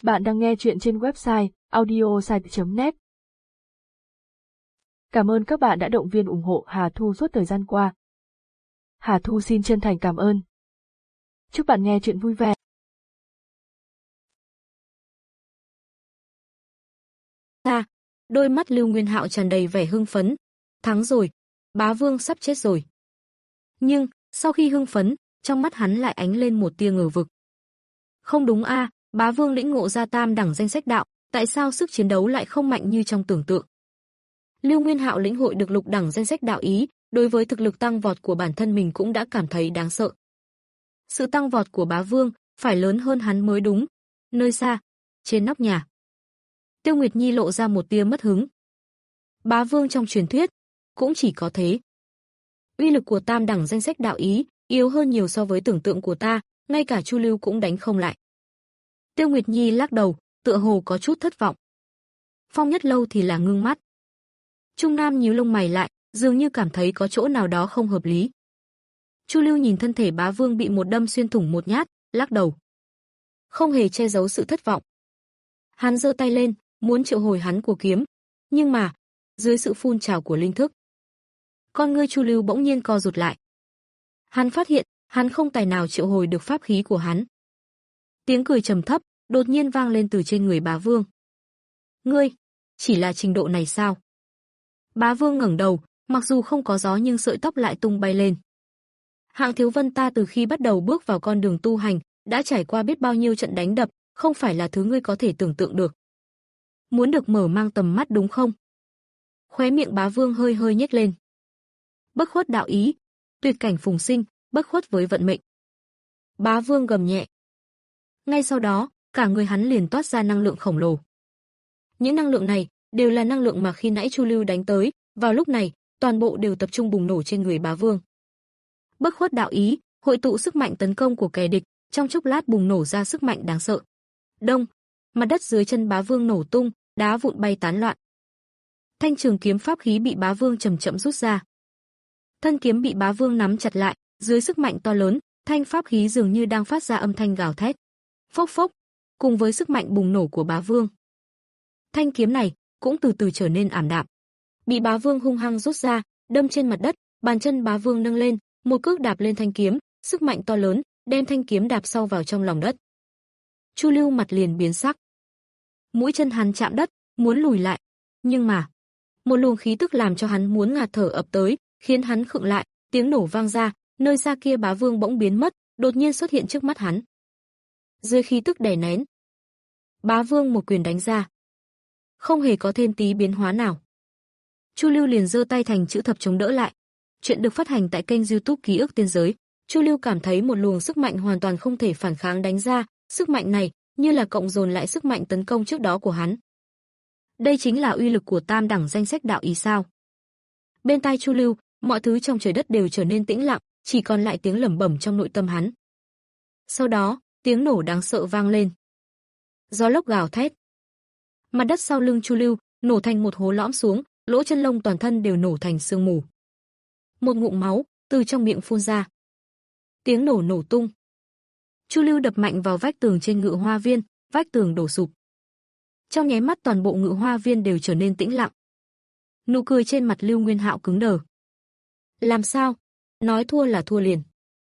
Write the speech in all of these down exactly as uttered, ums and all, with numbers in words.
Bạn đang nghe chuyện trên website audiosite chấm net. Cảm ơn các bạn đã động viên ủng hộ Hà Thu suốt thời gian qua. Hà Thu xin chân thành cảm ơn. Chúc bạn nghe chuyện vui vẻ. Ta, đôi mắt Lưu Nguyên Hạo tràn đầy vẻ hưng phấn. Thắng rồi, bá vương sắp chết rồi. Nhưng, sau khi hưng phấn, trong mắt hắn lại ánh lên một tia ngờ vực. Không đúng a, à, bá vương lĩnh ngộ ra tam đẳng danh sách đạo, tại sao sức chiến đấu lại không mạnh như trong tưởng tượng? Lưu Nguyên Hạo lĩnh hội được lục đẳng danh sách đạo ý, đối với thực lực tăng vọt của bản thân mình cũng đã cảm thấy đáng sợ. Sự tăng vọt của bá vương phải lớn hơn hắn mới đúng. Nơi xa, trên nóc nhà, Tiêu Nguyệt Nhi lộ ra một tia mất hứng. Bá vương trong truyền thuyết cũng chỉ có thế. Uy lực của tam đẳng danh sách đạo ý yếu hơn nhiều so với tưởng tượng của ta, ngay cả Chu Lưu cũng đánh không lại. Tiêu Nguyệt Nhi lắc đầu, tựa hồ có chút thất vọng. Phong Nhất Lâu thì là ngưng mắt. Trung Nam nhíu lông mày lại, dường như cảm thấy có chỗ nào đó không hợp lý. Chu Lưu nhìn thân thể bá vương bị một đâm xuyên thủng một nhát, lắc đầu. Không hề che giấu sự thất vọng. Hắn giơ tay lên, muốn triệu hồi hắn của kiếm, nhưng mà, dưới sự phun trào của linh thức, con ngươi Chu Lưu bỗng nhiên co rụt lại. Hắn phát hiện, hắn không tài nào triệu hồi được pháp khí của hắn. Tiếng cười trầm thấp đột nhiên vang lên từ trên người bá vương. Ngươi, chỉ là trình độ này sao? Bá vương ngẩng đầu, mặc dù không có gió nhưng sợi tóc lại tung bay lên. Hạng Thiếu Vân ta từ khi bắt đầu bước vào con đường tu hành, đã trải qua biết bao nhiêu trận đánh đập, không phải là thứ ngươi có thể tưởng tượng được. Muốn được mở mang tầm mắt đúng không? Khóe miệng bá vương hơi hơi nhếch lên. Bất khuất đạo ý, tuyệt cảnh phùng sinh, bất khuất với vận mệnh. Bá vương gầm nhẹ. Ngay sau đó, cả người hắn liền toát ra năng lượng khổng lồ. Những năng lượng này đều là năng lượng mà khi nãy Chu Lưu đánh tới, vào lúc này, toàn bộ đều tập trung bùng nổ trên người bá vương. Bất khuất đạo ý, hội tụ sức mạnh tấn công của kẻ địch, trong chốc lát bùng nổ ra sức mạnh đáng sợ. Đông, mặt đất dưới chân bá vương nổ tung, đá vụn bay tán loạn. Thanh trường kiếm pháp khí bị bá vương chậm chậm rút ra. Thân kiếm bị bá vương nắm chặt lại, dưới sức mạnh to lớn, thanh pháp khí dường như đang phát ra âm thanh gào thét. Phốc phốc, cùng với sức mạnh bùng nổ của bá vương, thanh kiếm này cũng từ từ trở nên ảm đạm. Bị bá vương hung hăng rút ra, đâm trên mặt đất, bàn chân bá vương nâng lên, một cước đạp lên thanh kiếm, sức mạnh to lớn đem thanh kiếm đạp sâu vào trong lòng đất. Chu Lưu mặt liền biến sắc. Mũi chân hắn chạm đất, muốn lùi lại, nhưng mà một luồng khí tức làm cho hắn muốn ngạt thở ập tới, khiến hắn khựng lại, tiếng nổ vang ra, nơi xa kia bá vương bỗng biến mất, đột nhiên xuất hiện trước mắt hắn. Dưới khí tức đè nén, bá vương một quyền đánh ra, không hề có thêm tí biến hóa nào. Chu Lưu liền giơ tay thành chữ thập chống đỡ lại. Chuyện được phát hành tại kênh YouTube Ký ức Tiên giới. Chu Lưu cảm thấy một luồng sức mạnh hoàn toàn không thể phản kháng đánh ra, sức mạnh này như là cộng dồn lại sức mạnh tấn công trước đó của hắn. Đây chính là uy lực của tam đẳng danh sách đạo ý sao? Bên tai Chu Lưu, mọi thứ trong trời đất đều trở nên tĩnh lặng, chỉ còn lại tiếng lẩm bẩm trong nội tâm hắn. Sau đó, tiếng nổ đáng sợ vang lên. Gió lốc gào thét. Mặt đất sau lưng Chu Lưu nổ thành một hố lõm xuống, lỗ chân lông toàn thân đều nổ thành sương mù. Một ngụm máu từ trong miệng phun ra. Tiếng nổ nổ tung. Chu Lưu đập mạnh vào vách tường trên ngự hoa viên, vách tường đổ sụp. Trong nháy mắt toàn bộ ngự hoa viên đều trở nên tĩnh lặng. Nụ cười trên mặt Lưu Nguyên Hạo cứng đờ. Làm sao? Nói thua là thua liền.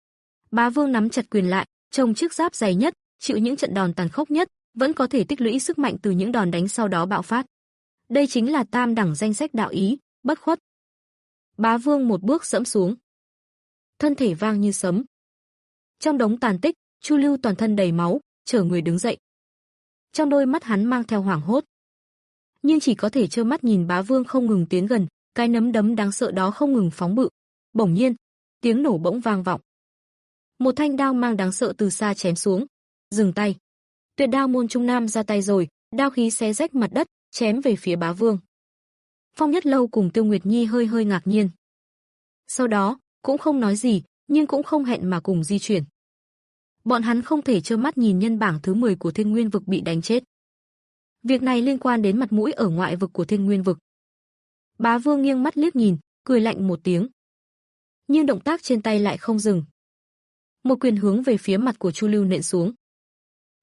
Bá vương nắm chặt quyền lại, trông chiếc giáp dày nhất, chịu những trận đòn tàn khốc nhất, vẫn có thể tích lũy sức mạnh từ những đòn đánh sau đó bạo phát. Đây chính là tam đẳng danh sách đạo ý, bất khuất. Bá vương một bước dẫm xuống. Thân thể vang như sấm. Trong đống tàn tích, Chu Lưu toàn thân đầy máu, trở người đứng dậy. Trong đôi mắt hắn mang theo hoảng hốt. Nhưng chỉ có thể trơ mắt nhìn bá vương không ngừng tiến gần, cái nấm đấm đáng sợ đó không ngừng phóng bự. Bỗng nhiên, tiếng nổ bỗng vang vọng. Một thanh đao mang đáng sợ từ xa chém xuống. Dừng tay. Tuyệt đao môn Trung Nam ra tay rồi, đao khí xé rách mặt đất, chém về phía bá vương. Phong Nhất Lâu cùng Tiêu Nguyệt Nhi hơi hơi ngạc nhiên. Sau đó, cũng không nói gì, nhưng cũng không hẹn mà cùng di chuyển. Bọn hắn không thể trơ mắt nhìn nhân bảng thứ mười của Thiên Nguyên vực bị đánh chết. Việc này liên quan đến mặt mũi ở ngoại vực của Thiên Nguyên vực. Bá vương nghiêng mắt liếc nhìn, cười lạnh một tiếng. Nhưng động tác trên tay lại không dừng. Một quyền hướng về phía mặt của Chu Lưu nện xuống.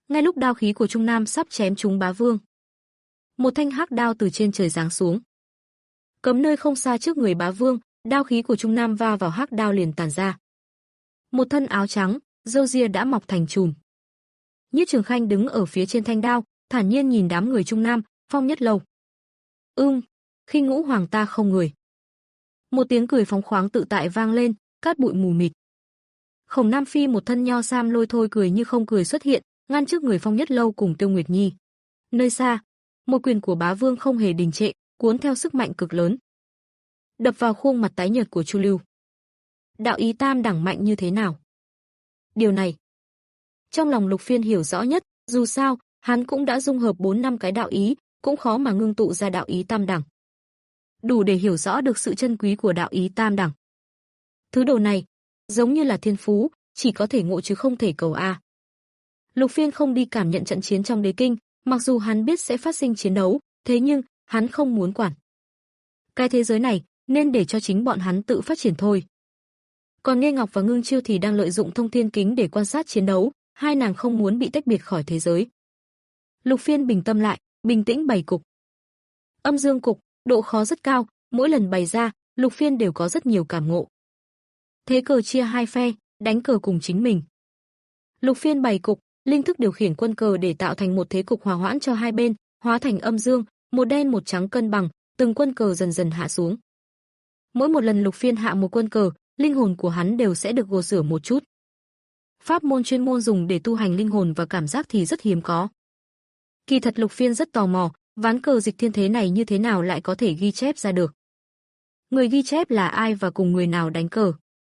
Ngay lúc đao khí của Trung Nam sắp chém trúng bá vương, một thanh hắc đao từ trên trời giáng xuống. Cấm nơi không xa trước người bá vương, đao khí của Trung Nam va vào hắc đao liền tản ra. Một thân áo trắng, râu ria đã mọc thành chùm. Nhiếp Trường Khanh đứng ở phía trên thanh đao, thản nhiên nhìn đám người Trung Nam, Phong Nhất Lâu. Ưng, Khinh Ngũ Hoàng ta không người. Một tiếng cười phóng khoáng tự tại vang lên, cát bụi mù mịt. Khổng Nam Phi một thân nho sam lôi thôi cười như không cười xuất hiện, ngăn trước người Phong Nhất Lâu cùng Tiêu Nguyệt Nhi. Nơi xa, một quyền của bá vương không hề đình trệ, cuốn theo sức mạnh cực lớn, đập vào khuôn mặt tái nhợt của Chu Lưu. Đạo ý tam đẳng mạnh như thế nào? Điều này, trong lòng Lục Phiên hiểu rõ nhất, dù sao, hắn cũng đã dung hợp bốn năm cái đạo ý, cũng khó mà ngưng tụ ra đạo ý tam đẳng. Đủ để hiểu rõ được sự chân quý của đạo ý tam đẳng. Thứ đồ này, giống như là thiên phú, chỉ có thể ngộ chứ không thể cầu a. Lục Phiên không đi cảm nhận trận chiến trong đế kinh, mặc dù hắn biết sẽ phát sinh chiến đấu, thế nhưng hắn không muốn quản. Cái thế giới này nên để cho chính bọn hắn tự phát triển thôi. Còn Nghê Ngọc và Ngưng Chiêu thì đang lợi dụng thông thiên kính để quan sát chiến đấu, hai nàng không muốn bị tách biệt khỏi thế giới. Lục Phiên bình tâm lại, bình tĩnh bày cục. Âm dương cục, độ khó rất cao, mỗi lần bày ra, Lục Phiên đều có rất nhiều cảm ngộ. Thế cờ chia hai phe, đánh cờ cùng chính mình. Lục Phiên bày cục, linh thức điều khiển quân cờ để tạo thành một thế cục hòa hoãn cho hai bên, hóa thành âm dương, một đen một trắng cân bằng, từng quân cờ dần dần hạ xuống. Mỗi một lần Lục Phiên hạ một quân cờ, linh hồn của hắn đều sẽ được gột rửa một chút. Pháp môn chuyên môn dùng để tu hành linh hồn và cảm giác thì rất hiếm có. Kỳ thật Lục Phiên rất tò mò, ván cờ dịch thiên thế này như thế nào lại có thể ghi chép ra được. Người ghi chép là ai và cùng người nào đánh cờ.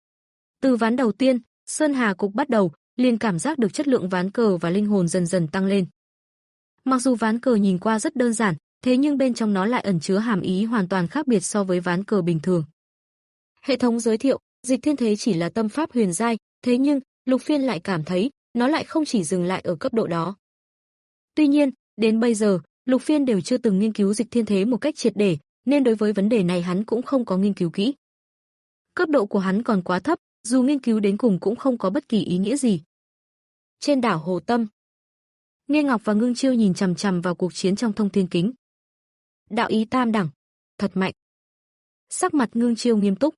Từ ván đầu tiên, Sơn Hà cục bắt đầu, liền cảm giác được chất lượng ván cờ và linh hồn dần dần tăng lên. Mặc dù ván cờ nhìn qua rất đơn giản, thế nhưng bên trong nó lại ẩn chứa hàm ý hoàn toàn khác biệt so với ván cờ bình thường. Hệ thống giới thiệu, dịch thiên thế chỉ là tâm pháp huyền giai, thế nhưng Lục Phiên lại cảm thấy nó lại không chỉ dừng lại ở cấp độ đó. Tuy nhiên, đến bây giờ, Lục Phiên đều chưa từng nghiên cứu dịch thiên thế một cách triệt để, nên đối với vấn đề này hắn cũng không có nghiên cứu kỹ. Cấp độ của hắn còn quá thấp, dù nghiên cứu đến cùng cũng không có bất kỳ ý nghĩa gì. Trên đảo Hồ Tâm, Nghê Ngọc và Ngưng Chiêu nhìn chằm chằm vào cuộc chiến trong thông thiên kính. Đạo ý tam đẳng, thật mạnh. Sắc mặt Ngưng Chiêu nghiêm túc.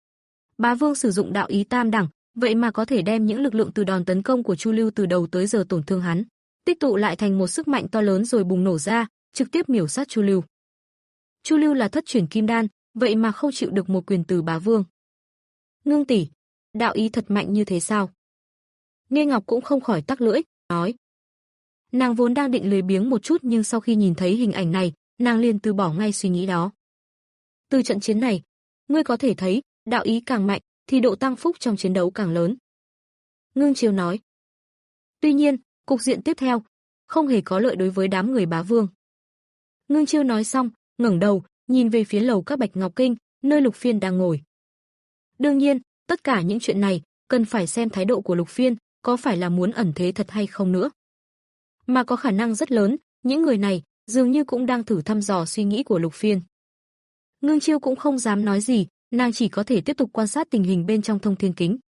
Bá Vương sử dụng đạo ý tam đẳng, vậy mà có thể đem những lực lượng từ đòn tấn công của Chu Lưu từ đầu tới giờ tổn thương hắn, tích tụ lại thành một sức mạnh to lớn rồi bùng nổ ra, trực tiếp miểu sát Chu Lưu. Chu Lưu là thất chuyển kim đan, vậy mà không chịu được một quyền từ Bá Vương. Ngưng tỷ, đạo ý thật mạnh như thế sao? Nghê Ngọc cũng không khỏi tắc lưỡi, nói. Nàng vốn đang định lười biếng một chút nhưng sau khi nhìn thấy hình ảnh này, nàng liền từ bỏ ngay suy nghĩ đó. Từ trận chiến này, ngươi có thể thấy, đạo ý càng mạnh, thì độ tăng phúc trong chiến đấu càng lớn. Ngưng Chiêu nói. Tuy nhiên, cục diện tiếp theo, không hề có lợi đối với đám người Bá Vương. Ngưng Chiêu nói xong, ngẩng đầu, nhìn về phía lầu các Bạch Ngọc Kinh, nơi Lục Phiên đang ngồi. Đương nhiên, tất cả những chuyện này, cần phải xem thái độ của Lục Phiên, có phải là muốn ẩn thế thật hay không nữa. Mà có khả năng rất lớn, những người này, dường như cũng đang thử thăm dò suy nghĩ của Lục Phiên. Ngưng Chiêu cũng không dám nói gì, nàng chỉ có thể tiếp tục quan sát tình hình bên trong thông thiên kính.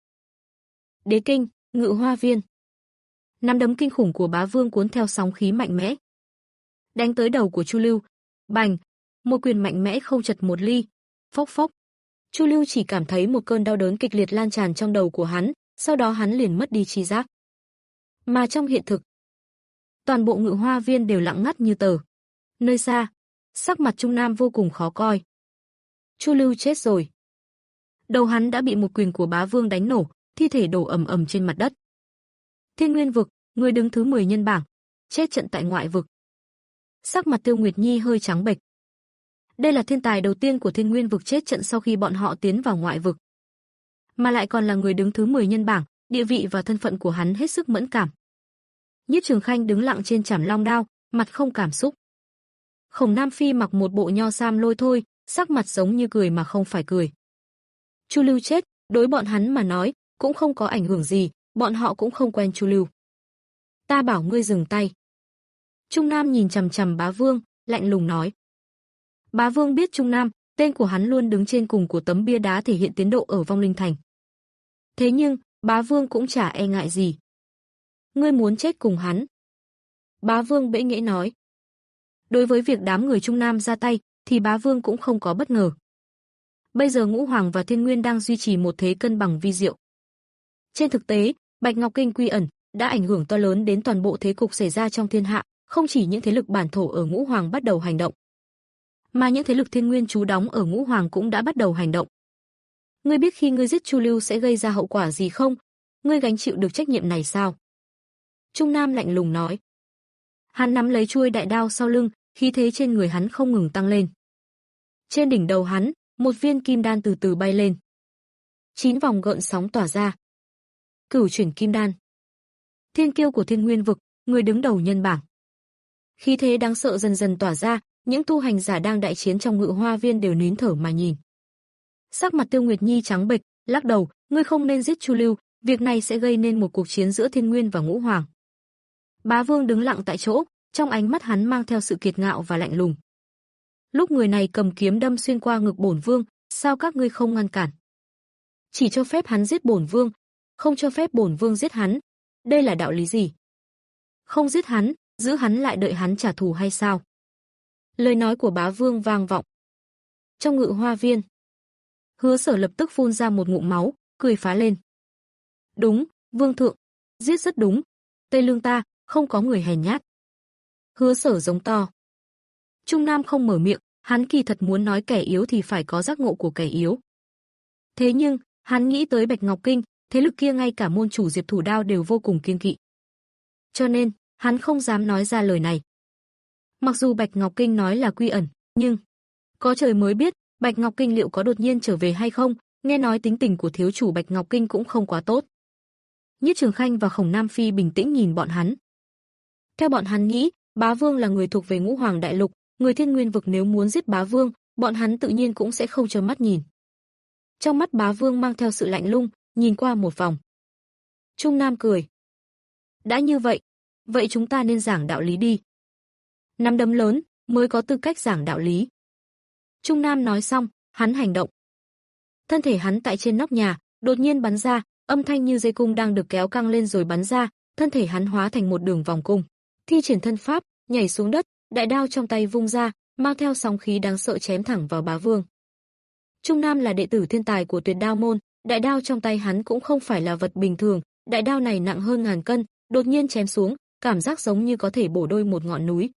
Đế kinh, Ngự Hoa viên. Nắm đấm kinh khủng của Bá Vương cuốn theo sóng khí mạnh mẽ, đánh tới đầu của Chu Lưu. Bành, một quyền mạnh mẽ không chật một ly. Phốc phốc. Chu Lưu chỉ cảm thấy một cơn đau đớn kịch liệt lan tràn trong đầu của hắn, sau đó hắn liền mất đi tri giác. Mà trong hiện thực, toàn bộ Ngự Hoa viên đều lặng ngắt như tờ. Nơi xa, sắc mặt Trung Nam vô cùng khó coi. Chu Lưu chết rồi. Đầu hắn đã bị một quyền của Bá Vương đánh nổ, thi thể đổ ầm ầm trên mặt đất. Thiên Nguyên vực, người đứng thứ mười nhân bảng, chết trận tại ngoại vực. Sắc mặt Tiêu Nguyệt Nhi hơi trắng bệch. Đây là thiên tài đầu tiên của Thiên Nguyên vực chết trận sau khi bọn họ tiến vào ngoại vực. Mà lại còn là người đứng thứ mười nhân bảng, địa vị và thân phận của hắn hết sức mẫn cảm. Nhiếp Trường Khanh đứng lặng trên chảm long đao, mặt không cảm xúc. Khổng Nam Phi mặc một bộ nho sam lôi thôi, sắc mặt giống như cười mà không phải cười. Chu Lưu chết, đối bọn hắn mà nói, cũng không có ảnh hưởng gì, bọn họ cũng không quen Chu Lưu. Ta bảo ngươi dừng tay. Trung Nam nhìn chằm chằm Bá Vương, lạnh lùng nói. Bá Vương biết Trung Nam, tên của hắn luôn đứng trên cùng của tấm bia đá thể hiện tiến độ ở Vong Linh Thành. Thế nhưng, Bá Vương cũng chả e ngại gì. Ngươi muốn chết cùng hắn. Bá Vương bẽ nghễ nói. Đối với việc đám người Trung Nam ra tay, thì Bá Vương cũng không có bất ngờ. Bây giờ Ngũ Hoàng và Thiên Nguyên đang duy trì một thế cân bằng vi diệu. Trên thực tế, Bạch Ngọc Kinh quy ẩn đã ảnh hưởng to lớn đến toàn bộ thế cục xảy ra trong thiên hạ, không chỉ những thế lực bản thổ ở Ngũ Hoàng bắt đầu hành động, mà những thế lực Thiên Nguyên trú đóng ở Ngũ Hoàng cũng đã bắt đầu hành động. Ngươi biết khi ngươi giết Chu Lưu sẽ gây ra hậu quả gì không? Ngươi gánh chịu được trách nhiệm này sao? Trung Nam lạnh lùng nói. Hắn nắm lấy chuôi đại đao sau lưng, khí thế trên người hắn không ngừng tăng lên. Trên đỉnh đầu hắn, một viên kim đan từ từ bay lên. Chín vòng gợn sóng tỏa ra. Cửu chuyển kim đan. Thiên kiêu của Thiên Nguyên vực, người đứng đầu nhân bảng. Khí thế đáng sợ dần dần tỏa ra, những tu hành giả đang đại chiến trong Ngự Hoa Viên đều nín thở mà nhìn. Sắc mặt Tiêu Nguyệt Nhi trắng bệch, lắc đầu, ngươi không nên giết Chu Lưu, việc này sẽ gây nên một cuộc chiến giữa Thiên Nguyên và Ngũ Hoàng. Bá Vương đứng lặng tại chỗ, trong ánh mắt hắn mang theo sự kiệt ngạo và lạnh lùng. Lúc người này cầm kiếm đâm xuyên qua ngực bổn vương, sao các ngươi không ngăn cản? Chỉ cho phép hắn giết bổn vương, không cho phép bổn vương giết hắn. Đây là đạo lý gì? Không giết hắn, giữ hắn lại đợi hắn trả thù hay sao? Lời nói của Bá Vương vang vọng. Trong Ngự Hoa Viên, Hứa Sở lập tức phun ra một ngụm máu, cười phá lên. Đúng, Vương thượng, giết rất đúng. Tây Lương ta, không có người hèn nhát. Hứa Sở giống to. Trung Nam không mở miệng, hắn kỳ thật muốn nói kẻ yếu thì phải có giác ngộ của kẻ yếu. Thế nhưng, hắn nghĩ tới Bạch Ngọc Kinh, thế lực kia ngay cả môn chủ Diệp Thủ Đao đều vô cùng kiêng kỵ. Cho nên, hắn không dám nói ra lời này. Mặc dù Bạch Ngọc Kinh nói là quy ẩn, nhưng có trời mới biết, Bạch Ngọc Kinh liệu có đột nhiên trở về hay không, nghe nói tính tình của thiếu chủ Bạch Ngọc Kinh cũng không quá tốt. Nhiếp Trường Khanh và Khổng Nam Phi bình tĩnh nhìn bọn hắn. Theo bọn hắn nghĩ, Bá Vương là người thuộc về Ngũ Hoàng đại lục, người Thiên Nguyên vực nếu muốn giết Bá Vương, bọn hắn tự nhiên cũng sẽ không trơ mắt nhìn. Trong mắt Bá Vương mang theo sự lạnh lùng, nhìn qua một vòng. Trung Nam cười. Đã như vậy, vậy chúng ta nên giảng đạo lý đi. Nắm đấm lớn mới có tư cách giảng đạo lý. Trung Nam nói xong, hắn hành động. Thân thể hắn tại trên nóc nhà, đột nhiên bắn ra, âm thanh như dây cung đang được kéo căng lên rồi bắn ra, thân thể hắn hóa thành một đường vòng cung. Thi triển thân pháp, nhảy xuống đất, đại đao trong tay vung ra, mang theo sóng khí đáng sợ chém thẳng vào Bá Vương. Trung Nam là đệ tử thiên tài của Tuyệt Đao môn, đại đao trong tay hắn cũng không phải là vật bình thường, đại đao này nặng hơn ngàn cân, đột nhiên chém xuống, cảm giác giống như có thể bổ đôi một ngọn núi.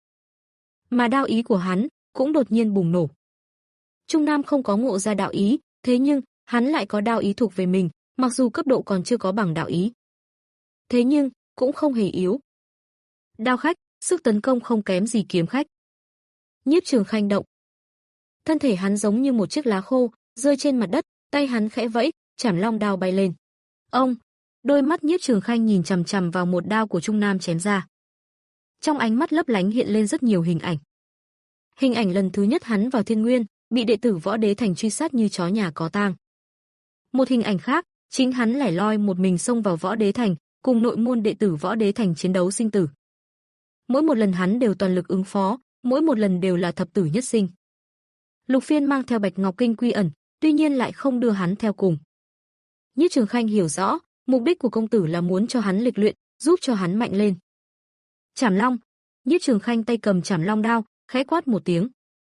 Mà đao ý của hắn cũng đột nhiên bùng nổ. Trung Nam không có ngộ ra đạo ý, thế nhưng hắn lại có đao ý thuộc về mình, mặc dù cấp độ còn chưa có bằng đạo ý. Thế nhưng cũng không hề yếu. Đao khách, sức tấn công không kém gì kiếm khách. Nhiếp Trường Khanh động. Thân thể hắn giống như một chiếc lá khô, rơi trên mặt đất, tay hắn khẽ vẫy, Trảm Long đao bay lên. Ông, đôi mắt Nhiếp Trường Khanh nhìn chằm chằm vào một đao của Trung Nam chém ra. Trong ánh mắt lấp lánh hiện lên rất nhiều hình ảnh. Hình ảnh lần thứ nhất hắn vào Thiên Nguyên, bị đệ tử Võ Đế Thành truy sát như chó nhà có tang. Một hình ảnh khác, chính hắn lẻ loi một mình xông vào Võ Đế Thành, cùng nội môn đệ tử Võ Đế Thành chiến đấu sinh tử. Mỗi một lần hắn đều toàn lực ứng phó, mỗi một lần đều là thập tử nhất sinh. Lục Phiên mang theo Bạch Ngọc Kinh quy ẩn, tuy nhiên lại không đưa hắn theo cùng. Nhiếp Trường Khanh hiểu rõ, mục đích của công tử là muốn cho hắn lịch luyện, giúp cho hắn mạnh lên. Trảm Long, Nhiếp Trường Khanh tay cầm Trảm Long đao, khẽ quát một tiếng.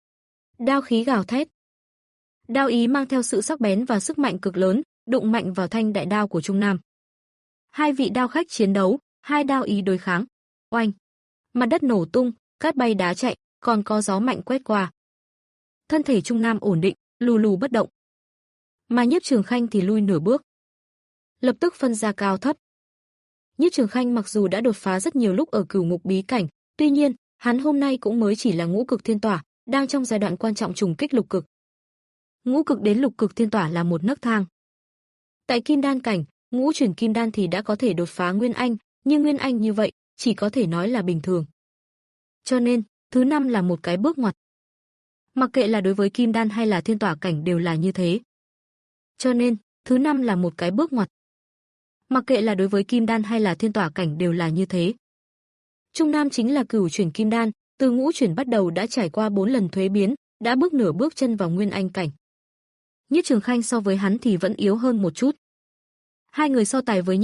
Đao khí gào thét. Đao ý mang theo sự sắc bén và sức mạnh cực lớn, đụng mạnh vào thanh đại đao của Trung Nam. Hai vị đao khách chiến đấu, hai đao ý đối kháng. Oanh! Mặt đất nổ tung, cát bay đá chạy, còn có gió mạnh quét qua. Thân thể Trung Nam ổn định, lù lù bất động. Mà Nhiếp Trường Khanh thì lui nửa bước. Lập tức phân ra cao thấp. Nhiếp Trường Khanh mặc dù đã đột phá rất nhiều lúc ở Cửu Ngục bí cảnh, tuy nhiên, hắn hôm nay cũng mới chỉ là ngũ cực thiên tỏa, đang trong giai đoạn quan trọng trùng kích lục cực. Ngũ cực đến lục cực thiên tỏa là một nấc thang. Tại Kim Đan cảnh, ngũ chuyển Kim Đan thì đã có thể đột phá Nguyên Anh, nhưng Nguyên Anh như vậy, chỉ có thể nói là bình thường. Cho nên, thứ năm là một cái bước ngoặt. Mặc kệ là đối với Kim Đan hay là thiên tỏa cảnh đều là như thế. Cho nên, thứ năm là một cái bước ngoặt. Mặc kệ là đối với Kim Đan hay là thiên tỏa cảnh đều là như thế. Trung Nam chính là cửu chuyển Kim Đan, từ ngũ chuyển bắt đầu đã trải qua bốn lần thuế biến, đã bước nửa bước chân vào Nguyên Anh cảnh. Nhiếp Trường Khanh so với hắn thì vẫn yếu hơn một chút. Hai người so tài với nhau,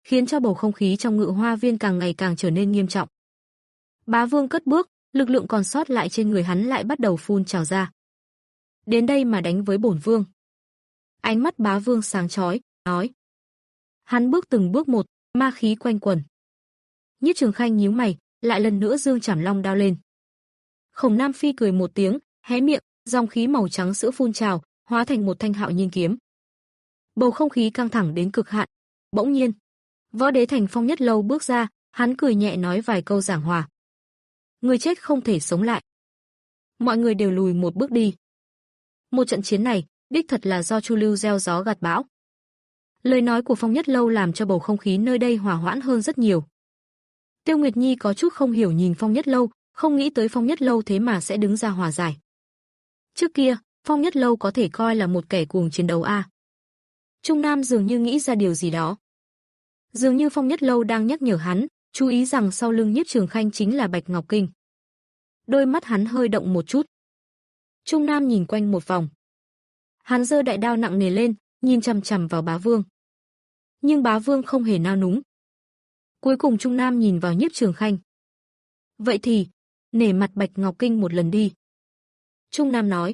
khiến cho bầu không khí trong Ngự Hoa Viên càng ngày càng trở nên nghiêm trọng. Bá Vương cất bước, lực lượng còn sót lại trên người hắn lại bắt đầu phun trào ra. Đến đây mà đánh với bổn vương. Ánh mắt Bá Vương sáng chói, nói. Hắn bước từng bước một, ma khí quanh quẩn. Nhiếp Trường Khanh nhíu mày, lại lần nữa giương Trảm Long đao lên. Khổng Nam Phi cười một tiếng, hé miệng, dòng khí màu trắng sữa phun trào, hóa thành một thanh hạo nhiên kiếm. Bầu không khí căng thẳng đến cực hạn. Bỗng nhiên, Võ Đế Thành Phong Nhất Lâu bước ra, hắn cười nhẹ nói vài câu giảng hòa. Người chết không thể sống lại. Mọi người đều lùi một bước đi. Một trận chiến này, đích thật là do Chu Lưu gieo gió gặt bão. Lời nói của Phong Nhất Lâu làm cho bầu không khí nơi đây hòa hoãn hơn rất nhiều. Tiêu Nguyệt Nhi có chút không hiểu nhìn Phong Nhất Lâu, không nghĩ tới Phong Nhất Lâu thế mà sẽ đứng ra hòa giải. Trước kia, Phong Nhất Lâu có thể coi là một kẻ cuồng chiến đấu a. Trung Nam dường như nghĩ ra điều gì đó. Dường như Phong Nhất Lâu đang nhắc nhở hắn, chú ý rằng sau lưng Nhiếp Trường Khanh chính là Bạch Ngọc Kinh. Đôi mắt hắn hơi động một chút. Trung Nam nhìn quanh một vòng. Hắn giơ đại đao nặng nề lên, nhìn chằm chằm vào Bá Vương. Nhưng Bá Vương không hề nao núng. Cuối cùng Trung Nam nhìn vào Nhiếp Trường Khanh. Vậy thì, nể mặt Bạch Ngọc Kinh một lần đi. Trung Nam nói.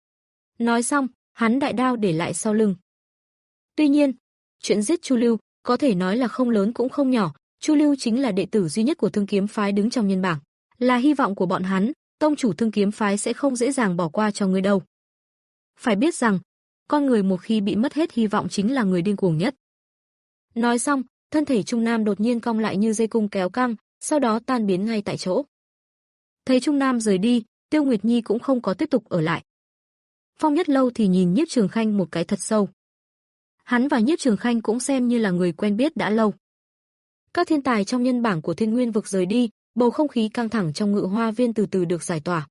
Nói xong, hắn đại đao để lại sau lưng. Tuy nhiên, chuyện giết Chu Lưu có thể nói là không lớn cũng không nhỏ. Chu Lưu chính là đệ tử duy nhất của Thương Kiếm phái đứng trong nhân bảng, là hy vọng của bọn hắn, tông chủ Thương Kiếm phái sẽ không dễ dàng bỏ qua cho người đâu. Phải biết rằng, con người một khi bị mất hết hy vọng chính là người điên cuồng nhất. Nói xong, thân thể Trung Nam đột nhiên cong lại như dây cung kéo căng, sau đó tan biến ngay tại chỗ. Thấy Trung Nam rời đi, Tiêu Nguyệt Nhi cũng không có tiếp tục ở lại. Phong Nhất Lâu thì nhìn Nhiếp Trường Khanh một cái thật sâu. Hắn và Nhiếp Trường Khanh cũng xem như là người quen biết đã lâu. Các thiên tài trong nhân bảng của Thiên Nguyên vực rời đi, bầu không khí căng thẳng trong Ngự Hoa Viên từ từ được giải tỏa.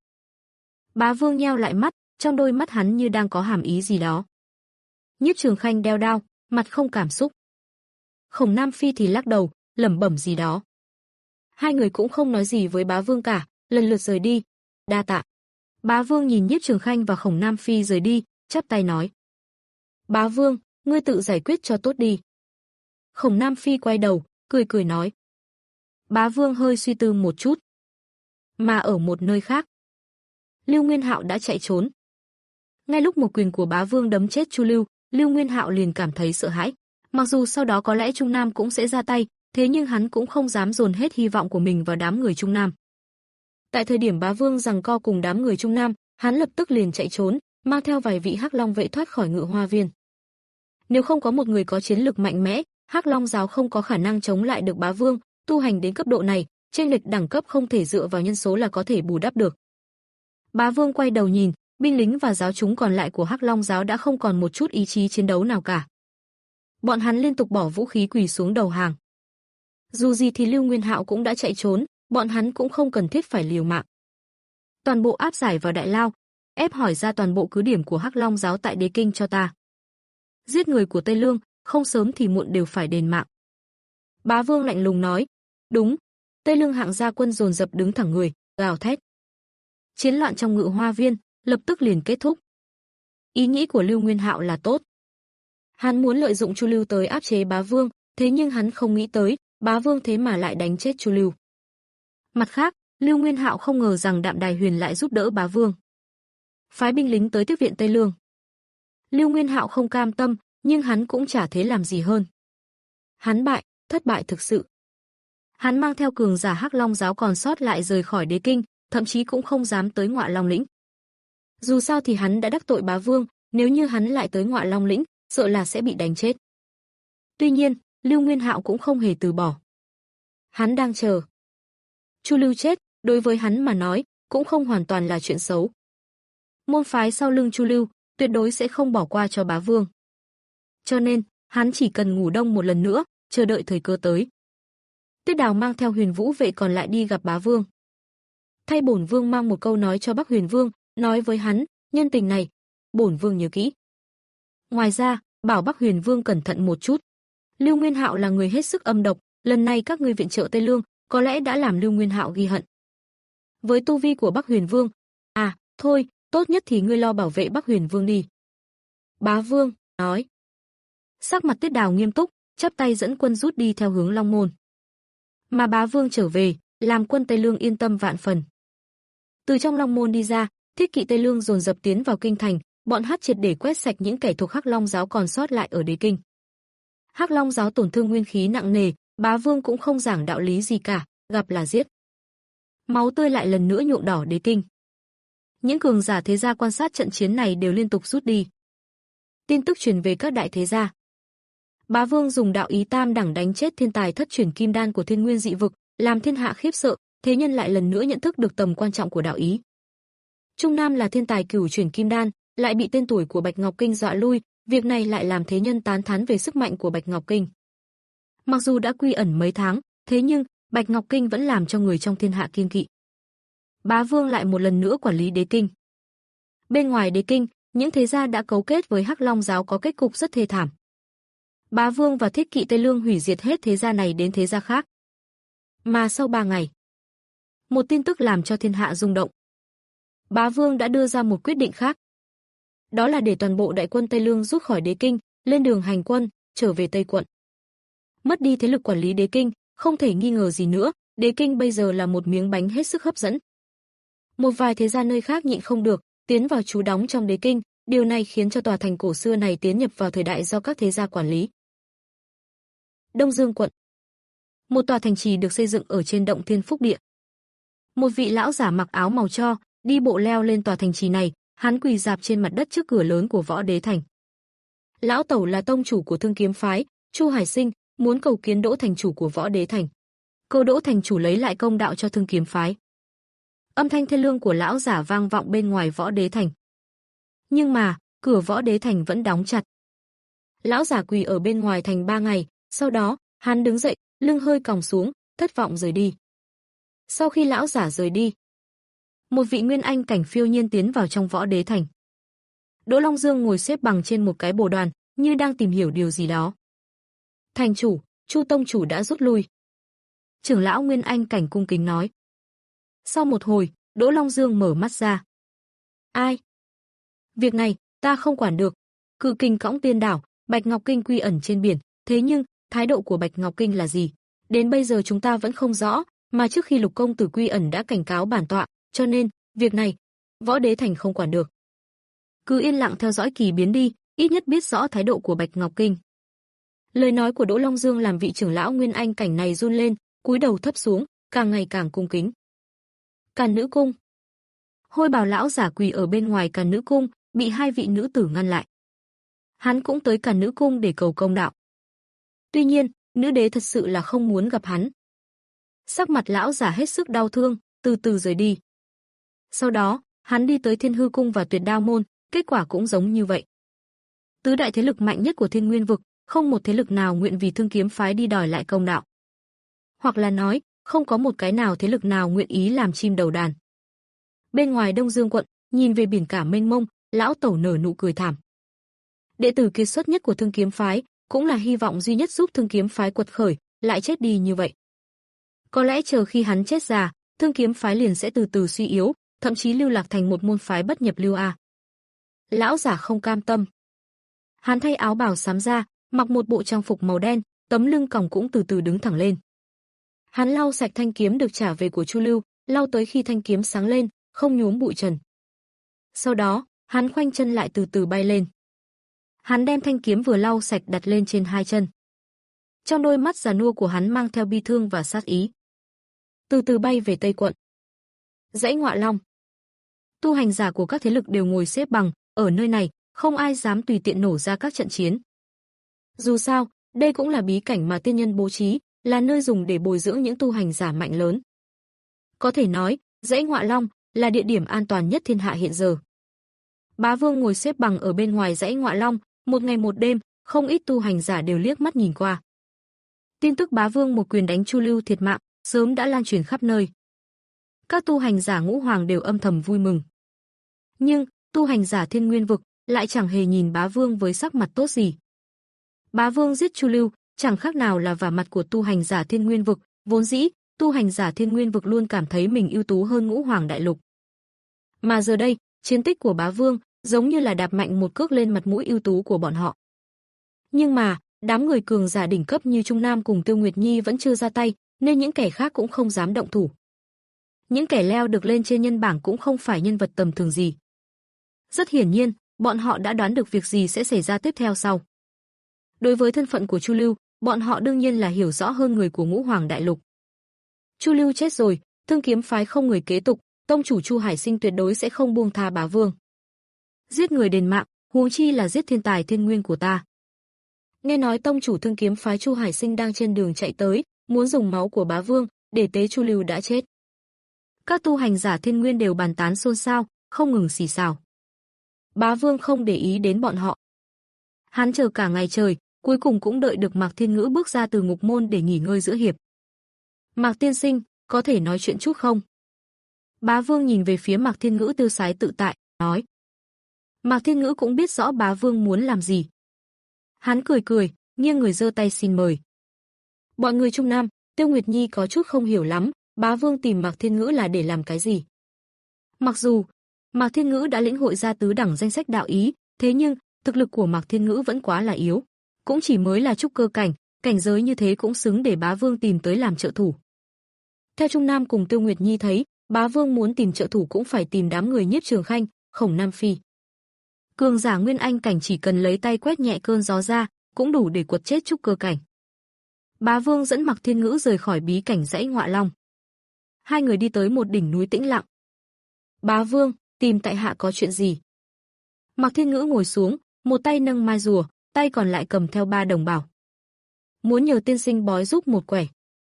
Bá Vương nheo lại mắt, trong đôi mắt hắn như đang có hàm ý gì đó. Nhiếp Trường Khanh đeo đao, mặt không cảm xúc. Khổng Nam Phi thì lắc đầu, lẩm bẩm gì đó. Hai người cũng không nói gì với Bá Vương cả, lần lượt rời đi. Đa tạ. Bá Vương nhìn Nhiếp Trường Khanh và Khổng Nam Phi rời đi, chắp tay nói. Bá Vương, ngươi tự giải quyết cho tốt đi. Khổng Nam Phi quay đầu, cười cười nói. Bá Vương hơi suy tư một chút. Mà ở một nơi khác, Lưu Nguyên Hạo đã chạy trốn. Ngay lúc một quyền của Bá Vương đấm chết Chu Lưu, Lưu Nguyên Hạo liền cảm thấy sợ hãi. Mặc dù sau đó có lẽ Trung Nam cũng sẽ ra tay, thế nhưng hắn cũng không dám dồn hết hy vọng của mình vào đám người Trung Nam. Tại thời điểm Bá Vương giằng co cùng đám người Trung Nam, hắn lập tức liền chạy trốn, mang theo vài vị Hắc Long vệ thoát khỏi Ngự Hoa Viên. Nếu không có một người có chiến lực mạnh mẽ, Hắc Long giáo không có khả năng chống lại được Bá Vương, tu hành đến cấp độ này, chênh lệch đẳng cấp không thể dựa vào nhân số là có thể bù đắp được. Bá Vương quay đầu nhìn, binh lính và giáo chúng còn lại của Hắc Long giáo đã không còn một chút ý chí chiến đấu nào cả. Bọn hắn liên tục bỏ vũ khí quỳ xuống đầu hàng. Dù gì thì Lưu Nguyên Hạo cũng đã chạy trốn, bọn hắn cũng không cần thiết phải liều mạng. Toàn bộ áp giải vào đại lao, ép hỏi ra toàn bộ cứ điểm của Hắc Long giáo tại Đế Kinh cho ta. Giết người của Tây Lương, không sớm thì muộn đều phải đền mạng. Bá Vương lạnh lùng nói, đúng. Tây Lương hạng gia quân dồn dập đứng thẳng người, gào thét. Chiến loạn trong Ngự Hoa Viên lập tức liền kết thúc. Ý nghĩ của Lưu Nguyên Hạo là tốt. Hắn muốn lợi dụng Chu Lưu tới áp chế Bá Vương, thế nhưng hắn không nghĩ tới, Bá Vương thế mà lại đánh chết Chu Lưu. Mặt khác, Lưu Nguyên Hạo không ngờ rằng Đạm Đài Huyền lại giúp đỡ Bá Vương, phái binh lính tới tiếp viện Tây Lương. Lưu Nguyên Hạo không cam tâm, nhưng hắn cũng chả thế làm gì hơn. Hắn bại, thất bại thực sự. Hắn mang theo cường giả Hắc Long giáo còn sót lại rời khỏi Đế Kinh, thậm chí cũng không dám tới Ngọa Long lĩnh. Dù sao thì hắn đã đắc tội Bá Vương, nếu như hắn lại tới Ngọa Long lĩnh, sợ là sẽ bị đánh chết. Tuy nhiên, Lưu Nguyên Hạo cũng không hề từ bỏ. Hắn đang chờ. Chu Lưu chết, đối với hắn mà nói, cũng không hoàn toàn là chuyện xấu. Môn phái sau lưng Chu Lưu tuyệt đối sẽ không bỏ qua cho Bá Vương. Cho nên, hắn chỉ cần ngủ đông một lần nữa, chờ đợi thời cơ tới. Tuyết Đào mang theo Huyền Vũ vệ còn lại đi gặp Bá Vương. Thay bổn vương mang một câu nói cho Bắc Huyền Vương, nói với hắn, nhân tình này, bổn vương nhớ kỹ. Ngoài ra, bảo Bắc Huyền Vương cẩn thận một chút. Lưu Nguyên Hạo là người hết sức âm độc, lần này các ngươi viện trợ Tây Lương, có lẽ đã làm Lưu Nguyên Hạo ghi hận. Với tu vi của Bắc Huyền Vương, à, thôi, tốt nhất thì ngươi lo bảo vệ Bắc Huyền Vương đi. Bá Vương nói. Sắc mặt Tuyết Đào nghiêm túc, chắp tay dẫn quân rút đi theo hướng Long Môn. Mà Bá Vương trở về, làm quân Tây Lương yên tâm vạn phần. Từ trong Long Môn đi ra, thiết kỵ Tây Lương dồn dập tiến vào kinh thành, bọn hắn triệt để quét sạch những kẻ thuộc Hắc Long giáo còn sót lại ở đế kinh. Hắc Long giáo tổn thương nguyên khí nặng nề, Bá Vương cũng không giảng đạo lý gì cả, gặp là giết. Máu tươi lại lần nữa nhuộm đỏ đế kinh. Những cường giả thế gia quan sát trận chiến này đều liên tục rút đi. Tin tức truyền về các đại thế gia. Bá Vương dùng đạo ý tam đẳng đánh chết thiên tài thất truyền kim đan của Thiên Nguyên dị vực, làm thiên hạ khiếp sợ, thế nhân lại lần nữa nhận thức được tầm quan trọng của đạo ý. Trung Nam là thiên tài cửu truyền kim đan, lại bị tên tuổi của Bạch Ngọc Kinh dọa lui, việc này lại làm thế nhân tán thán về sức mạnh của Bạch Ngọc Kinh. Mặc dù đã quy ẩn mấy tháng, thế nhưng Bạch Ngọc Kinh vẫn làm cho người trong thiên hạ kiêng kỵ. Bá Vương lại một lần nữa quản lý đế kinh. Bên ngoài đế kinh, những thế gia đã cấu kết với Hắc Long giáo có kết cục rất thê thảm. Bá Vương và thiết kỵ Tây Lương hủy diệt hết thế gia này đến thế gia khác. Mà sau ba ngày, một tin tức làm cho thiên hạ rung động. Bá Vương đã đưa ra một quyết định khác. Đó là để toàn bộ đại quân Tây Lương rút khỏi đế kinh, lên đường hành quân, trở về Tây quận. Mất đi thế lực quản lý đế kinh, không thể nghi ngờ gì nữa, đế kinh bây giờ là một miếng bánh hết sức hấp dẫn. Một vài thế gia nơi khác nhịn không được, tiến vào trú đóng trong đế kinh, điều này khiến cho tòa thành cổ xưa này tiến nhập vào thời đại do các thế gia quản lý. Đông Dương quận. Một tòa thành trì được xây dựng ở trên động Thiên Phúc Địa. Một vị lão giả mặc áo màu tro, đi bộ leo lên tòa thành trì này, hắn quỳ rạp trên mặt đất trước cửa lớn của Võ Đế thành. Lão tẩu là tông chủ của Thương Kiếm phái, Chu Hải Sinh, muốn cầu kiến Đỗ thành chủ của Võ Đế thành. Cầu Đỗ thành chủ lấy lại công đạo cho Thương Kiếm phái. Âm thanh thê lương của lão giả vang vọng bên ngoài Võ Đế thành. Nhưng mà, cửa Võ Đế thành vẫn đóng chặt. Lão giả quỳ ở bên ngoài thành ba ngày, sau đó, hắn đứng dậy, lưng hơi còng xuống, thất vọng rời đi. Sau khi lão giả rời đi, một vị nguyên anh cảnh phiêu nhiên tiến vào trong Võ Đế thành. Đỗ Long Dương ngồi xếp bằng trên một cái bồ đoàn, như đang tìm hiểu điều gì đó. Thành chủ, Chu tông chủ đã rút lui. Trưởng lão nguyên anh cảnh cung kính nói. Sau một hồi, Đỗ Long Dương mở mắt ra. Ai? Việc này, ta không quản được. Cự Kình cõng tiên đảo, Bạch Ngọc Kinh quy ẩn trên biển, thế nhưng, thái độ của Bạch Ngọc Kinh là gì? Đến bây giờ chúng ta vẫn không rõ, mà trước khi Lục công tử quy ẩn đã cảnh cáo bản tọa, cho nên, việc này, Võ Đế thành không quản được. Cứ yên lặng theo dõi kỳ biến đi, ít nhất biết rõ thái độ của Bạch Ngọc Kinh. Lời nói của Đỗ Long Dương làm vị trưởng lão nguyên anh cảnh này run lên, cúi đầu thấp xuống, càng ngày càng cung kính. Càn Nữ cung. Hôi bào lão giả quỳ ở bên ngoài Càn Nữ cung, bị hai vị nữ tử ngăn lại. Hắn cũng tới Càn Nữ cung để cầu công đạo. Tuy nhiên, nữ đế thật sự là không muốn gặp hắn. Sắc mặt lão giả hết sức đau thương, từ từ rời đi. Sau đó, hắn đi tới Thiên Hư cung và Tuyệt Đao môn, kết quả cũng giống như vậy. Tứ đại thế lực mạnh nhất của Thiên Nguyên vực, không một thế lực nào nguyện vì Thương Kiếm phái đi đòi lại công đạo. Hoặc là nói, không có một cái nào thế lực nào nguyện ý làm chim đầu đàn. Bên ngoài Đông Dương quận, nhìn về biển cả mênh mông, lão tẩu nở nụ cười thảm. Đệ tử kiệt xuất nhất của Thương Kiếm phái, cũng là hy vọng duy nhất giúp Thương Kiếm phái quật khởi, lại chết đi như vậy. Có lẽ chờ khi hắn chết già, Thương Kiếm phái liền sẽ từ từ suy yếu, thậm chí lưu lạc thành một môn phái bất nhập lưu a. Lão giả không cam tâm. Hắn thay áo bào xám ra, mặc một bộ trang phục màu đen, tấm lưng còng cũng từ từ đứng thẳng lên. Hắn lau sạch thanh kiếm được trả về của Chu Lưu, lau tới khi thanh kiếm sáng lên, không nhuốm bụi trần. Sau đó, hắn khoanh chân lại từ từ bay lên. Hắn đem thanh kiếm vừa lau sạch đặt lên trên hai chân. Trong đôi mắt già nua của hắn mang theo bi thương và sát ý. Từ từ bay về Tây quận. Dãy Ngọa Long. Tu hành giả của các thế lực đều ngồi xếp bằng, ở nơi này, không ai dám tùy tiện nổ ra các trận chiến. Dù sao, đây cũng là bí cảnh mà tiên nhân bố trí, là nơi dùng để bồi dưỡng những tu hành giả mạnh lớn. Có thể nói, dãy Ngọa Long là địa điểm an toàn nhất thiên hạ hiện giờ. Bá Vương ngồi xếp bằng ở bên ngoài dãy Ngọa Long, một ngày một đêm, không ít tu hành giả đều liếc mắt nhìn qua. Tin tức Bá Vương một quyền đánh Chu Lưu thiệt mạng, sớm đã lan truyền khắp nơi. Các tu hành giả ngũ hoàng đều âm thầm vui mừng. Nhưng, tu hành giả Thiên Nguyên vực lại chẳng hề nhìn Bá Vương với sắc mặt tốt gì. Bá Vương giết Chu Lưu, chẳng khác nào là vả mặt của tu hành giả Thiên Nguyên vực, vốn dĩ, tu hành giả Thiên Nguyên vực luôn cảm thấy mình ưu tú hơn ngũ hoàng đại lục. Mà giờ đây, chiến tích của Bá Vương giống như là đạp mạnh một cước lên mặt mũi ưu tú của bọn họ. Nhưng mà, Đám người cường giả đỉnh cấp như Trung Nam cùng Tiêu Nguyệt Nhi vẫn chưa ra tay, nên những kẻ khác cũng không dám động thủ. Những kẻ leo được lên trên nhân bảng cũng không phải nhân vật tầm thường gì. Rất hiển nhiên, bọn họ đã đoán được việc gì sẽ xảy ra tiếp theo sau. Đối với thân phận của Chu Lưu, bọn họ đương nhiên là hiểu rõ hơn người của Ngũ Hoàng Đại Lục. Chu Lưu chết rồi, Thương Kiếm phái không người kế tục, tông chủ Chu Hải Sinh tuyệt đối sẽ không buông tha Bá Vương. Giết người đền mạng, huống chi là giết thiên tài thiên nguyên của ta. Nghe nói tông chủ Thương Kiếm phái Chu Hải Sinh đang trên đường chạy tới, muốn dùng máu của Bá Vương để tế Chu Lưu đã chết. Các tu hành giả thiên nguyên đều bàn tán xôn xao, không ngừng xì xào. Bá Vương không để ý đến bọn họ. Hắn chờ cả ngày trời, cuối cùng cũng đợi được Mạc Thiên Ngữ bước ra từ ngục môn để nghỉ ngơi giữa hiệp. Mạc tiên sinh, có thể nói chuyện chút không? Bá Vương nhìn về phía Mạc Thiên Ngữ tiêu sái tự tại, nói. Mạc Thiên Ngữ cũng biết rõ Bá Vương muốn làm gì. Hắn cười cười, nghiêng người giơ tay xin mời. Bọn người Trung Nam, Tiêu Nguyệt Nhi có chút không hiểu lắm, Bá Vương tìm Mạc Thiên Ngữ là để làm cái gì? Mặc dù Mạc Thiên Ngữ đã lĩnh hội ra tứ đẳng danh sách đạo ý, thế nhưng thực lực của Mạc Thiên Ngữ vẫn quá là yếu, cũng chỉ mới là trúc cơ cảnh, cảnh giới như thế cũng xứng để Bá Vương tìm tới làm trợ thủ. Theo Trung Nam cùng Tiêu Nguyệt Nhi thấy, Bá Vương muốn tìm trợ thủ cũng phải tìm đám người Nhiếp Trường Khanh, Khổng Nam Phi. Cường giả nguyên anh cảnh chỉ cần lấy tay quét nhẹ cơn gió ra, cũng đủ để quật chết trúc cơ cảnh. Bá Vương dẫn Mạc Thiên Ngữ rời khỏi bí cảnh dãy Ngọa Long. Hai người đi tới một đỉnh núi tĩnh lặng. Bá Vương, tìm tại hạ có chuyện gì? Mạc Thiên Ngữ ngồi xuống, một tay nâng mai rùa, tay còn lại cầm theo ba đồng bảo. Muốn nhờ tiên sinh bói giúp một quẻ.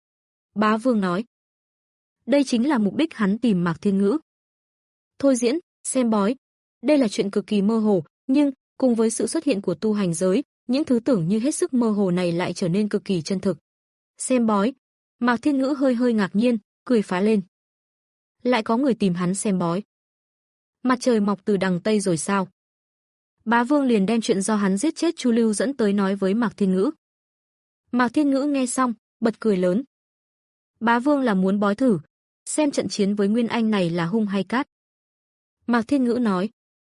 Bá Vương nói. Đây chính là mục đích hắn tìm Mạc Thiên Ngữ. Thôi diễn, xem bói. Đây là chuyện cực kỳ mơ hồ, nhưng cùng với sự xuất hiện của tu hành giới, những thứ tưởng như hết sức mơ hồ này lại trở nên cực kỳ chân thực. Xem bói. Mạc Thiên Ngữ hơi hơi ngạc nhiên, cười phá lên. Lại có người tìm hắn xem bói. Mặt trời mọc từ đằng Tây rồi sao? Bá Vương liền đem chuyện do hắn giết chết Chu Lưu dẫn tới nói với Mạc Thiên Ngữ. Mạc Thiên Ngữ nghe xong, bật cười lớn. Bá Vương là muốn bói thử, xem trận chiến với Nguyên Anh này là hung hay cát. Mạc Thiên Ngữ nói.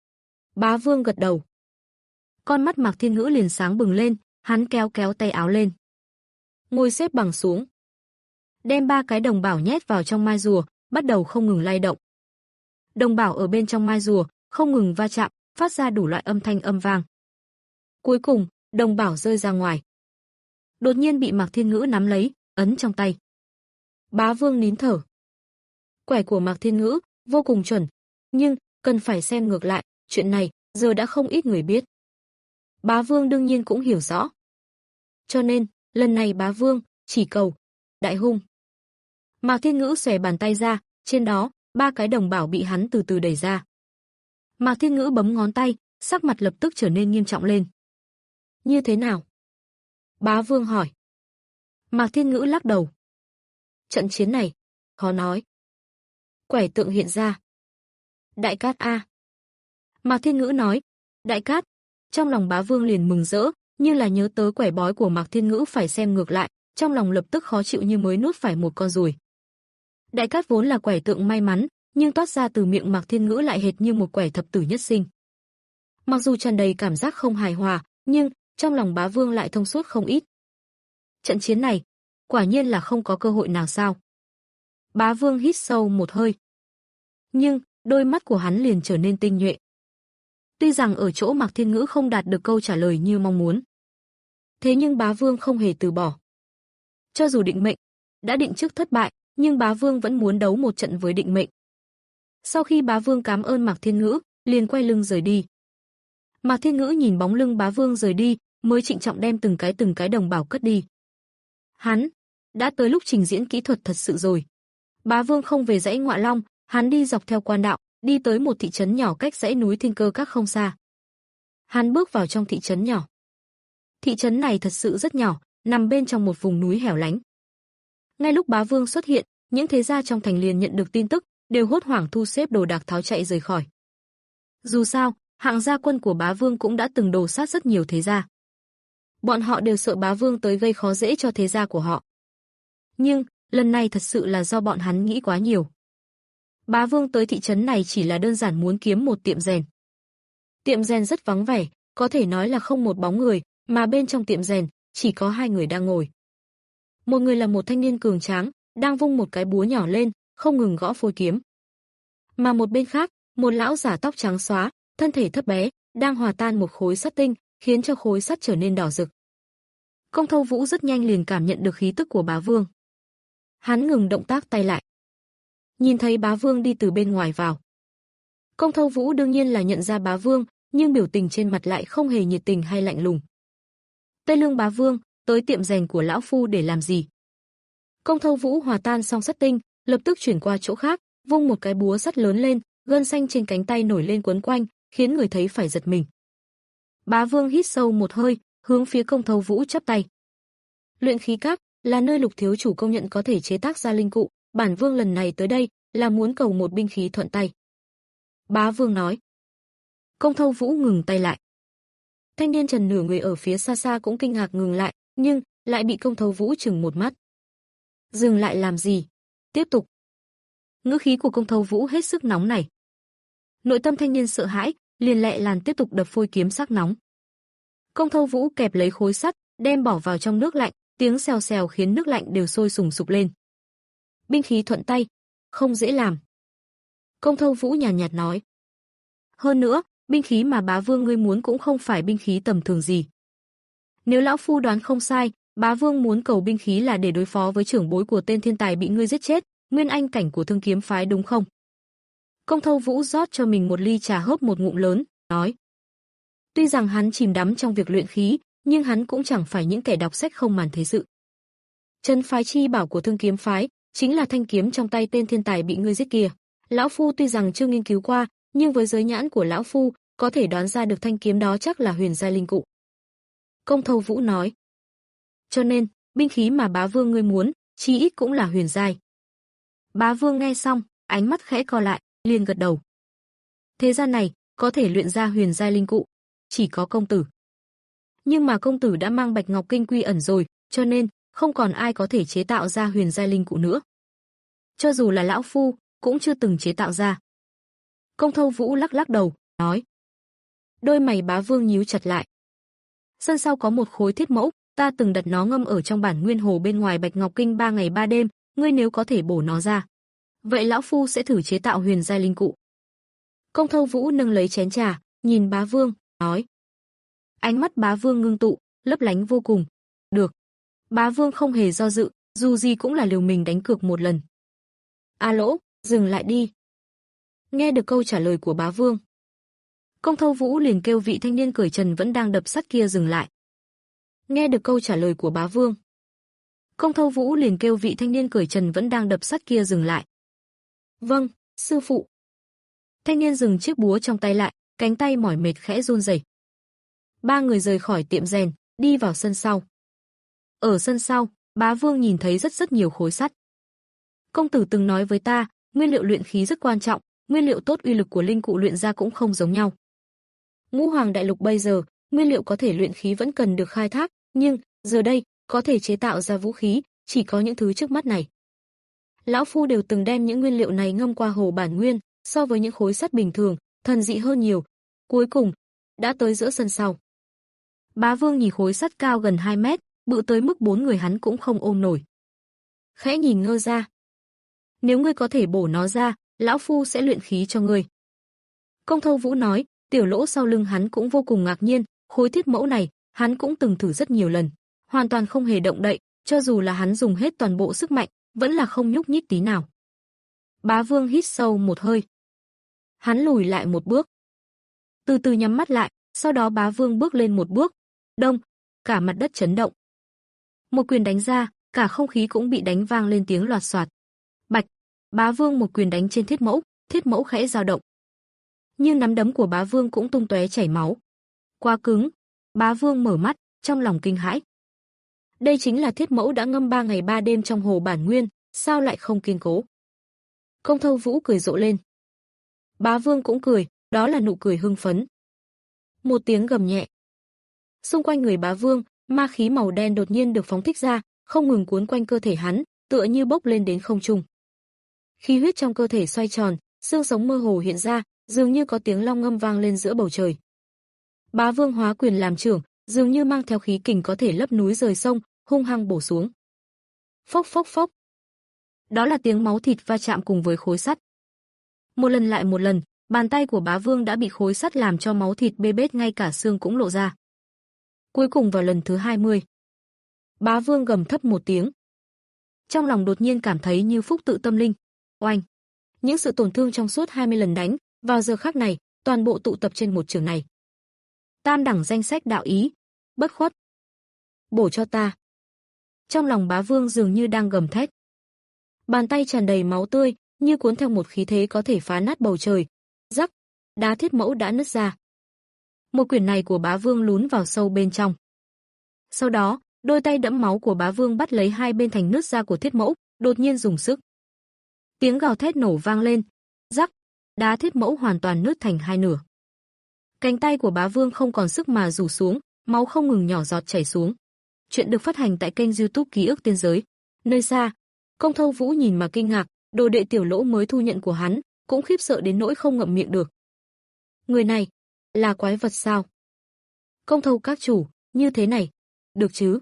Bá Vương gật đầu. Con mắt Mạc Thiên Ngữ liền sáng bừng lên, hắn kéo kéo tay áo lên. Ngồi xếp bằng xuống. Đem ba cái đồng bảo nhét vào trong mai rùa, bắt đầu không ngừng lay động. Đồng bảo ở bên trong mai rùa, không ngừng va chạm, phát ra đủ loại âm thanh âm vang. Cuối cùng, đồng bảo rơi ra ngoài. Đột nhiên bị Mạc Thiên Ngữ nắm lấy, ấn trong tay. Bá Vương nín thở. Quẻ của Mạc Thiên Ngữ vô cùng chuẩn, nhưng cần phải xem ngược lại, chuyện này giờ đã không ít người biết. Bá Vương đương nhiên cũng hiểu rõ. Cho nên, lần này Bá Vương chỉ cầu đại hung. Mạc Thiên Ngữ xòe bàn tay ra, trên đó, ba cái đồng bảo bị hắn từ từ đẩy ra. Mạc Thiên Ngữ bấm ngón tay, sắc mặt lập tức trở nên nghiêm trọng lên. Như thế nào? Bá Vương hỏi. Mạc Thiên Ngữ lắc đầu. Trận chiến này, khó nói. Quẻ tượng hiện ra. Đại Cát a. Mạc Thiên Ngữ nói, Đại Cát. Trong lòng Bá Vương liền mừng rỡ, nhưng là nhớ tới quẻ bói của Mạc Thiên Ngữ phải xem ngược lại, trong lòng lập tức khó chịu như mới nuốt phải một con ruồi. Đại Cát vốn là quẻ tượng may mắn, nhưng toát ra từ miệng Mạc Thiên Ngữ lại hệt như một quẻ thập tử nhất sinh. Mặc dù tràn đầy cảm giác không hài hòa, nhưng trong lòng Bá Vương lại thông suốt không ít. Trận chiến này, quả nhiên là không có cơ hội nào sao? Bá Vương hít sâu một hơi. Nhưng, đôi mắt của hắn liền trở nên tinh nhuệ. Tuy rằng ở chỗ Mạc Thiên Ngữ không đạt được câu trả lời như mong muốn. Thế nhưng Bá Vương không hề từ bỏ. Cho dù định mệnh đã định trước thất bại, nhưng Bá Vương vẫn muốn đấu một trận với định mệnh. Sau khi Bá Vương cảm ơn Mạc Thiên Ngữ, liền quay lưng rời đi. Mạc Thiên Ngữ nhìn bóng lưng Bá Vương rời đi, mới trịnh trọng đem từng cái từng cái đồng bảo cất đi. Hắn đã tới lúc trình diễn kỹ thuật thật sự rồi. Bá Vương không về dãy Ngọa Long, hắn đi dọc theo quan đạo, đi tới một thị trấn nhỏ cách dãy núi Thiên Cơ Các không xa. Hắn bước vào trong thị trấn nhỏ. Thị trấn này thật sự rất nhỏ, nằm bên trong một vùng núi hẻo lánh. Ngay lúc Bá Vương xuất hiện, những thế gia trong thành liền nhận được tin tức, đều hốt hoảng thu xếp đồ đạc tháo chạy rời khỏi. Dù sao, hạng gia quân của Bá Vương cũng đã từng đồ sát rất nhiều thế gia. Bọn họ đều sợ Bá Vương tới gây khó dễ cho thế gia của họ. Nhưng, lần này thật sự là do bọn hắn nghĩ quá nhiều. Bá Vương tới thị trấn này chỉ là đơn giản muốn kiếm một tiệm rèn. Tiệm rèn rất vắng vẻ, có thể nói là không một bóng người, mà bên trong tiệm rèn chỉ có hai người đang ngồi. Một người là một thanh niên cường tráng, đang vung một cái búa nhỏ lên, không ngừng gõ phôi kiếm. Mà một bên khác, một lão giả tóc trắng xóa, thân thể thấp bé, đang hòa tan một khối sắt tinh, khiến cho khối sắt trở nên đỏ rực. Công Thâu Vũ rất nhanh liền cảm nhận được khí tức của Bá Vương. Hắn ngừng động tác tay lại. Nhìn thấy Bá Vương đi từ bên ngoài vào. Công Thâu Vũ đương nhiên là nhận ra Bá Vương, nhưng biểu tình trên mặt lại không hề nhiệt tình hay lạnh lùng. Tây Lương Bá Vương, tới tiệm rèn của lão phu để làm gì? Công Thâu Vũ hòa tan xong sắt tinh, lập tức chuyển qua chỗ khác, vung một cái búa sắt lớn lên, gân xanh trên cánh tay nổi lên quấn quanh, khiến người thấy phải giật mình. Bá Vương hít sâu một hơi, hướng phía Công Thâu Vũ chắp tay. Luyện khí các là nơi Lục thiếu chủ công nhận có thể chế tác ra linh cụ, bản vương lần này tới đây là muốn cầu một binh khí thuận tay. Bá Vương nói. Công Thâu Vũ ngừng tay lại. Thanh niên trần nửa người ở phía xa xa cũng kinh ngạc ngừng lại, nhưng lại bị Công Thâu Vũ chừng một mắt. Dừng lại làm gì? Tiếp tục. Ngữ khí của Công Thâu Vũ hết sức nóng nảy. Nội tâm thanh niên sợ hãi, liền lẹ làn tiếp tục đập phôi kiếm sắc nóng. Công Thâu Vũ kẹp lấy khối sắt, đem bỏ vào trong nước lạnh, tiếng xèo xèo khiến nước lạnh đều sôi sùng sục lên. Binh khí thuận tay, không dễ làm. Công Thâu Vũ nhàn nhạt nói. Hơn nữa, binh khí mà Bá Vương ngươi muốn cũng không phải binh khí tầm thường gì. Nếu lão phu đoán không sai, Bá Vương muốn cầu binh khí là để đối phó với trưởng bối của tên thiên tài bị ngươi giết chết, nguyên anh cảnh của Thương Kiếm phái đúng không? Công Thâu Vũ rót cho mình một ly trà hớp một ngụm lớn, nói. Tuy rằng hắn chìm đắm trong việc luyện khí, nhưng hắn cũng chẳng phải những kẻ đọc sách không màn thế sự. Chân phái chi bảo của Thương Kiếm phái chính là thanh kiếm trong tay tên thiên tài bị ngươi giết kia. Lão phu tuy rằng chưa nghiên cứu qua, nhưng với giới nhãn của lão phu, có thể đoán ra được thanh kiếm đó chắc là huyền giai linh cụ. Công Thâu Vũ nói. Cho nên, binh khí mà Bá Vương ngươi muốn, chí ít cũng là huyền giai. Bá Vương nghe xong, ánh mắt khẽ co lại, liền gật đầu. Thế gian này, có thể luyện ra huyền giai linh cụ, chỉ có công tử. Nhưng mà công tử đã mang Bạch Ngọc Kinh quy ẩn rồi, cho nên không còn ai có thể chế tạo ra huyền giai linh cụ nữa. Cho dù là lão phu, cũng chưa từng chế tạo ra. Công Thâu Vũ lắc lắc đầu, nói. Đôi mày Bá Vương nhíu chặt lại. Sân sau có một khối thiết mẫu, ta từng đặt nó ngâm ở trong bản nguyên hồ bên ngoài Bạch Ngọc Kinh ba ngày ba đêm, ngươi nếu có thể bổ nó ra, vậy lão phu sẽ thử chế tạo huyền giai linh cụ. Công Thâu Vũ nâng lấy chén trà, nhìn Bá Vương, nói. Ánh mắt Bá Vương ngưng tụ, lấp lánh vô cùng. Được. Bá Vương không hề do dự, dù gì cũng là liều mình đánh cược một lần. A Lỗ, dừng lại đi. Nghe được câu trả lời của Bá Vương, Công Thâu Vũ liền kêu vị thanh niên cởi trần vẫn đang đập sắt kia dừng lại. Nghe được câu trả lời của Bá Vương, Công Thâu Vũ liền kêu vị thanh niên cởi trần vẫn đang đập sắt kia dừng lại. Vâng, sư phụ. Thanh niên dừng chiếc búa trong tay lại, cánh tay mỏi mệt khẽ run rẩy. Ba người rời khỏi tiệm rèn, đi vào sân sau. Ở sân sau, Bá Vương nhìn thấy rất rất nhiều khối sắt. Công tử từng nói với ta, nguyên liệu luyện khí rất quan trọng, nguyên liệu tốt uy lực của linh cụ luyện ra cũng không giống nhau. Ngũ Hoàng đại lục bây giờ, nguyên liệu có thể luyện khí vẫn cần được khai thác, nhưng giờ đây, có thể chế tạo ra vũ khí, chỉ có những thứ trước mắt này. Lão phu đều từng đem những nguyên liệu này ngâm qua hồ bản nguyên, so với những khối sắt bình thường, thần dị hơn nhiều. Cuối cùng, đã tới giữa sân sau. Bá Vương nhìn khối sắt cao gần hai mét, bự tới mức bốn người hắn cũng không ôm nổi. Khẽ nhìn ngơ ra. Nếu ngươi có thể bổ nó ra, lão phu sẽ luyện khí cho ngươi. Công Thâu Vũ nói, tiểu Lỗ sau lưng hắn cũng vô cùng ngạc nhiên, khối thiết mẫu này, hắn cũng từng thử rất nhiều lần, hoàn toàn không hề động đậy, cho dù là hắn dùng hết toàn bộ sức mạnh, vẫn là không nhúc nhích tí nào. Bá Vương hít sâu một hơi. Hắn lùi lại một bước. Từ từ nhắm mắt lại, sau đó Bá Vương bước lên một bước. Đông, cả mặt đất chấn động. Một quyền đánh ra, cả không khí cũng bị đánh vang lên tiếng loạt soạt. Bạch, Bá Vương một quyền đánh trên thiết mẫu, thiết mẫu khẽ dao động. Nhưng nắm đấm của Bá Vương cũng tung tóe chảy máu. Quá cứng. Bá Vương mở mắt, trong lòng kinh hãi. Đây chính là thiết mẫu đã ngâm ba ngày ba đêm trong hồ bản nguyên, sao lại không kiên cố? Công Thâu Vũ cười rộ lên. Bá Vương cũng cười, đó là nụ cười hưng phấn. Một tiếng gầm nhẹ. Xung quanh người Bá Vương, ma khí màu đen đột nhiên được phóng thích ra, không ngừng cuốn quanh cơ thể hắn, tựa như bốc lên đến không trung. Khí huyết trong cơ thể xoay tròn, xương sống mơ hồ hiện ra, dường như có tiếng long ngâm vang lên giữa bầu trời. Bá Vương hóa quyền làm trưởng, dường như mang theo khí kình có thể lấp núi rời sông, hung hăng bổ xuống. Phốc phốc phốc. Đó là tiếng máu thịt va chạm cùng với khối sắt. Một lần lại một lần, bàn tay của Bá Vương đã bị khối sắt làm cho máu thịt bê bết, ngay cả xương cũng lộ ra. Cuối cùng vào lần thứ hai mươi, Bá Vương gầm thấp một tiếng. Trong lòng đột nhiên cảm thấy như phúc tự tâm linh. Oanh! Những sự tổn thương trong suốt hai mươi lần đánh, vào giờ khắc này, toàn bộ tụ tập trên một trường này. Tam đẳng danh sách đạo ý, bất khuất. Bổ cho ta. Trong lòng Bá Vương dường như đang gầm thét. Bàn tay tràn đầy máu tươi, như cuốn theo một khí thế có thể phá nát bầu trời. Rắc, đá thiết mẫu đã nứt ra. Một quyền này của Bá Vương lún vào sâu bên trong. Sau đó, đôi tay đẫm máu của Bá Vương bắt lấy hai bên thành nứt ra của thiết mẫu, đột nhiên dùng sức. Tiếng gào thét nổ vang lên. Rắc, đá thiết mẫu hoàn toàn nứt thành hai nửa. Cánh tay của Bá Vương không còn sức mà rủ xuống, máu không ngừng nhỏ giọt chảy xuống. Chuyện được phát hành tại kênh YouTube Ký ức Tiên giới. Nơi xa, Công Thâu Vũ nhìn mà kinh ngạc, đồ đệ Tiểu Lỗ mới thu nhận của hắn, cũng khiếp sợ đến nỗi không ngậm miệng được. Người này, là quái vật sao? Công Thâu các chủ, như thế này, được chứ?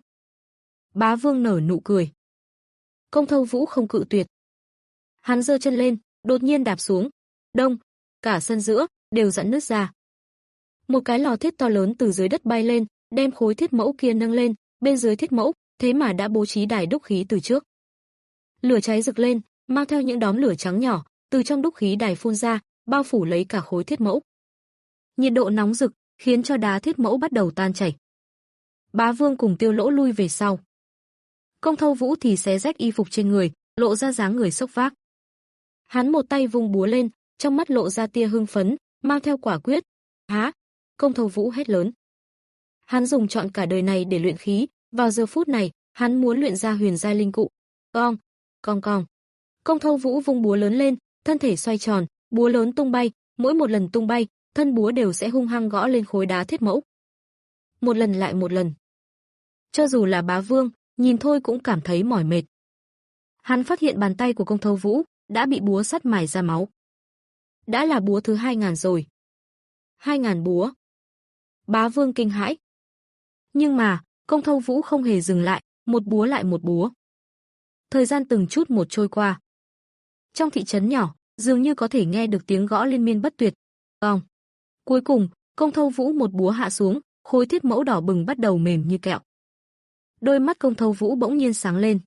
Bá Vương nở nụ cười. Công Thâu Vũ không cự tuyệt. Hắn giơ chân lên, đột nhiên đạp xuống. Đông, cả sân giữa, đều giãn nứt ra. Một cái lò thiết to lớn từ dưới đất bay lên, đem khối thiết mẫu kia nâng lên, bên dưới thiết mẫu, thế mà đã bố trí đài đúc khí từ trước. Lửa cháy rực lên, mang theo những đốm lửa trắng nhỏ, từ trong đúc khí đài phun ra, bao phủ lấy cả khối thiết mẫu. Nhiệt độ nóng rực, khiến cho đá thiết mẫu bắt đầu tan chảy. Bá Vương cùng Tiêu Lỗ lui về sau. Công Thâu Vũ thì xé rách y phục trên người, lộ ra dáng người xốc vác. Hắn một tay vung búa lên, trong mắt lộ ra tia hưng phấn, mang theo quả quyết. Há! Công Thâu Vũ hét lớn. Hắn dùng trọn cả đời này để luyện khí, vào giờ phút này, hắn muốn luyện ra huyền giai linh cụ. Cong, cong cong. Công Thâu Vũ vung búa lớn lên, thân thể xoay tròn, búa lớn tung bay, mỗi một lần tung bay, thân búa đều sẽ hung hăng gõ lên khối đá thiết mẫu. Một lần lại một lần. Cho dù là Bá Vương, nhìn thôi cũng cảm thấy mỏi mệt. Hắn phát hiện bàn tay của Công Thâu Vũ đã bị búa sắt mài ra máu. Đã là búa thứ hai ngàn rồi. Hai ngàn búa. Bá Vương kinh hãi. Nhưng mà, Công Thâu Vũ không hề dừng lại, một búa lại một búa. Thời gian từng chút một trôi qua. Trong thị trấn nhỏ, dường như có thể nghe được tiếng gõ liên miên bất tuyệt. Cong. Cuối cùng, Công Thâu Vũ một búa hạ xuống, khối thiết mẫu đỏ bừng bắt đầu mềm như kẹo. Đôi mắt Công Thâu Vũ bỗng nhiên sáng lên.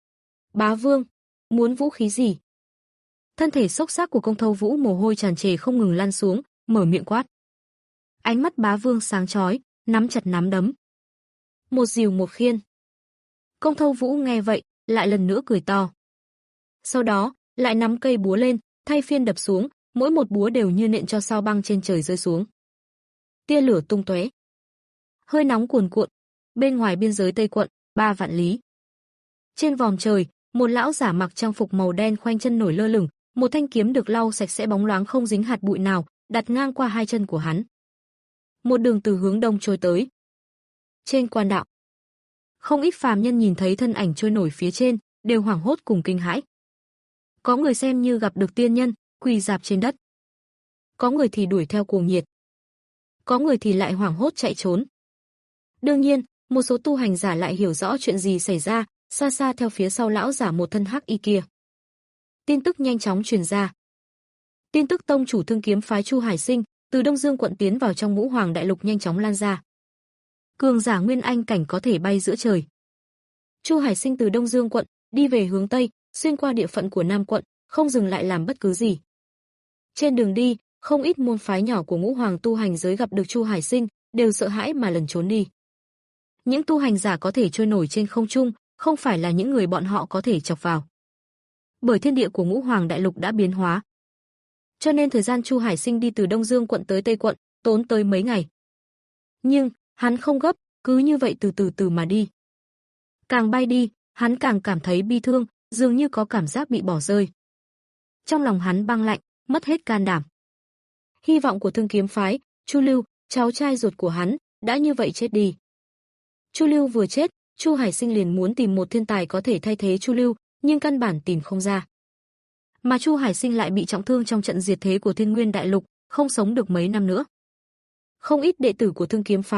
Bá Vương, muốn vũ khí gì? Thân thể xốc xác của Công Thâu Vũ mồ hôi tràn trề không ngừng lăn xuống, mở miệng quát. Ánh mắt Bá Vương sáng chói, nắm chặt nắm đấm. Một dìu một khiên. Công Thâu Vũ nghe vậy, lại lần nữa cười to. Sau đó, lại nắm cây búa lên, thay phiên đập xuống, mỗi một búa đều như nện cho sao băng trên trời rơi xuống. Tia lửa tung tóe. Hơi nóng cuồn cuộn, bên ngoài biên giới Tây quận, ba vạn lý. Trên vòm trời, một lão giả mặc trang phục màu đen khoanh chân nổi lơ lửng, một thanh kiếm được lau sạch sẽ bóng loáng không dính hạt bụi nào, đặt ngang qua hai chân của hắn. Một đường từ hướng đông trôi tới. Trên quan đạo, không ít phàm nhân nhìn thấy thân ảnh trôi nổi phía trên, đều hoảng hốt cùng kinh hãi. Có người xem như gặp được tiên nhân, quỳ rạp trên đất. Có người thì đuổi theo cuồng nhiệt. Có người thì lại hoảng hốt chạy trốn. Đương nhiên, một số tu hành giả lại hiểu rõ chuyện gì xảy ra, xa xa theo phía sau lão giả một thân hắc y kia. Tin tức nhanh chóng truyền ra. Tin tức tông chủ Thương Kiếm phái Chu Hải Sinh từ Đông Dương quận tiến vào trong Ngũ Hoàng đại lục nhanh chóng lan ra. Cường giả nguyên anh cảnh có thể bay giữa trời. Chu Hải Sinh từ Đông Dương quận đi về hướng tây, xuyên qua địa phận của Nam quận, không dừng lại làm bất cứ gì. Trên đường đi, không ít môn phái nhỏ của Ngũ Hoàng tu hành giới gặp được Chu Hải Sinh, đều sợ hãi mà lẩn trốn đi. Những tu hành giả có thể trôi nổi trên không trung, không phải là những người bọn họ có thể chọc vào. Bởi thiên địa của Ngũ Hoàng đại lục đã biến hóa. Cho nên thời gian Chu Hải Sinh đi từ Đông Dương quận tới Tây quận, tốn tới mấy ngày. Nhưng, hắn không gấp, cứ như vậy từ từ từ mà đi. Càng bay đi, hắn càng cảm thấy bi thương, dường như có cảm giác bị bỏ rơi. Trong lòng hắn băng lạnh, mất hết can đảm. Hy vọng của Thương Kiếm phái, Chu Lưu, cháu trai ruột của hắn, đã như vậy chết đi. Chu Lưu vừa chết, Chu Hải Sinh liền muốn tìm một thiên tài có thể thay thế Chu Lưu, nhưng căn bản tìm không ra. Mà Chu Hải Sinh lại bị trọng thương trong trận diệt thế của Thiên Nguyên đại lục, không sống được mấy năm nữa. Không ít đệ tử của Thương Kiếm phái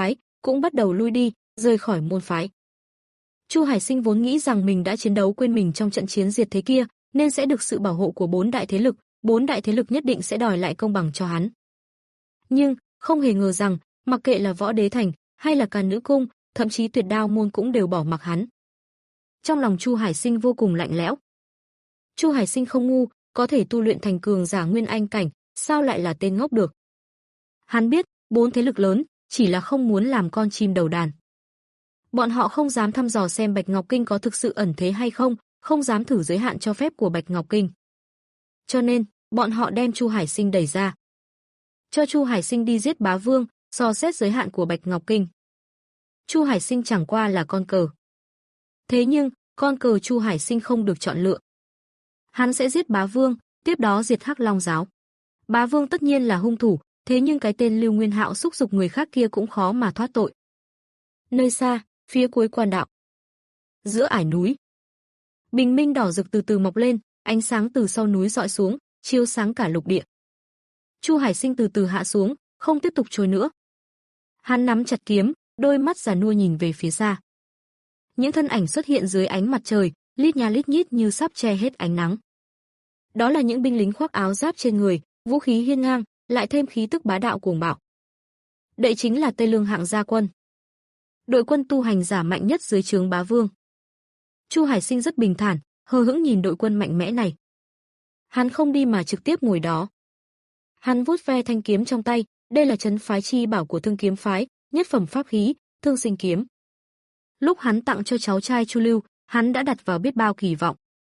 cũng bắt đầu lui đi, rời khỏi môn phái. Chu Hải Sinh vốn nghĩ rằng mình đã chiến đấu quên mình trong trận chiến diệt thế kia, nên sẽ được sự bảo hộ của bốn đại thế lực, bốn đại thế lực nhất định sẽ đòi lại công bằng cho hắn. Nhưng, không hề ngờ rằng, mặc kệ là Võ Đế Thành, hay là Càn Nữ Cung, thậm chí Tuyệt Đao môn cũng đều bỏ mặc hắn. Trong lòng Chu Hải Sinh vô cùng lạnh lẽo. Chu Hải Sinh không ngu, có thể tu luyện thành cường giả nguyên anh cảnh, sao lại là tên ngốc được. Hắn biết, bốn thế lực lớn, chỉ là không muốn làm con chim đầu đàn. Bọn họ không dám thăm dò xem Bạch Ngọc Kinh có thực sự ẩn thế hay không, không dám thử giới hạn cho phép của Bạch Ngọc Kinh. Cho nên, bọn họ đem Chu Hải Sinh đẩy ra. Cho Chu Hải Sinh đi giết Bá Vương, dò xét giới hạn của Bạch Ngọc Kinh. Chu Hải Sinh chẳng qua là con cờ. Thế nhưng, con cờ Chu Hải Sinh không được chọn lựa. Hắn sẽ giết Bá Vương, tiếp đó diệt Hắc Long giáo. Bá Vương tất nhiên là hung thủ, thế nhưng cái tên Lưu Nguyên Hạo xúc dục người khác kia cũng khó mà thoát tội. Nơi xa, phía cuối quan đạo, giữa ải núi, bình minh đỏ rực từ từ mọc lên, ánh sáng từ sau núi rọi xuống, chiếu sáng cả lục địa. Chu Hải Sinh từ từ hạ xuống, không tiếp tục trôi nữa. Hắn nắm chặt kiếm, đôi mắt già nua nhìn về phía xa. Những thân ảnh xuất hiện dưới ánh mặt trời, lít nha lít nhít như sắp che hết ánh nắng. Đó là những binh lính khoác áo giáp trên người, vũ khí hiên ngang, lại thêm khí tức bá đạo cuồng bạo. Đây chính là Tây Lương hạng gia quân. Đội quân tu hành giả mạnh nhất dưới trướng Bá Vương. Chu Hải Sinh rất bình thản, hờ hững nhìn đội quân mạnh mẽ này. Hắn không đi mà trực tiếp ngồi đó. Hắn vuốt ve thanh kiếm trong tay, đây là trấn phái chi bảo của Thương Kiếm phái, nhất phẩm pháp khí, Thương Sinh kiếm. Lúc hắn tặng cho cháu trai Chu Lưu, hắn đã đặt vào biết bao kỳ vọng.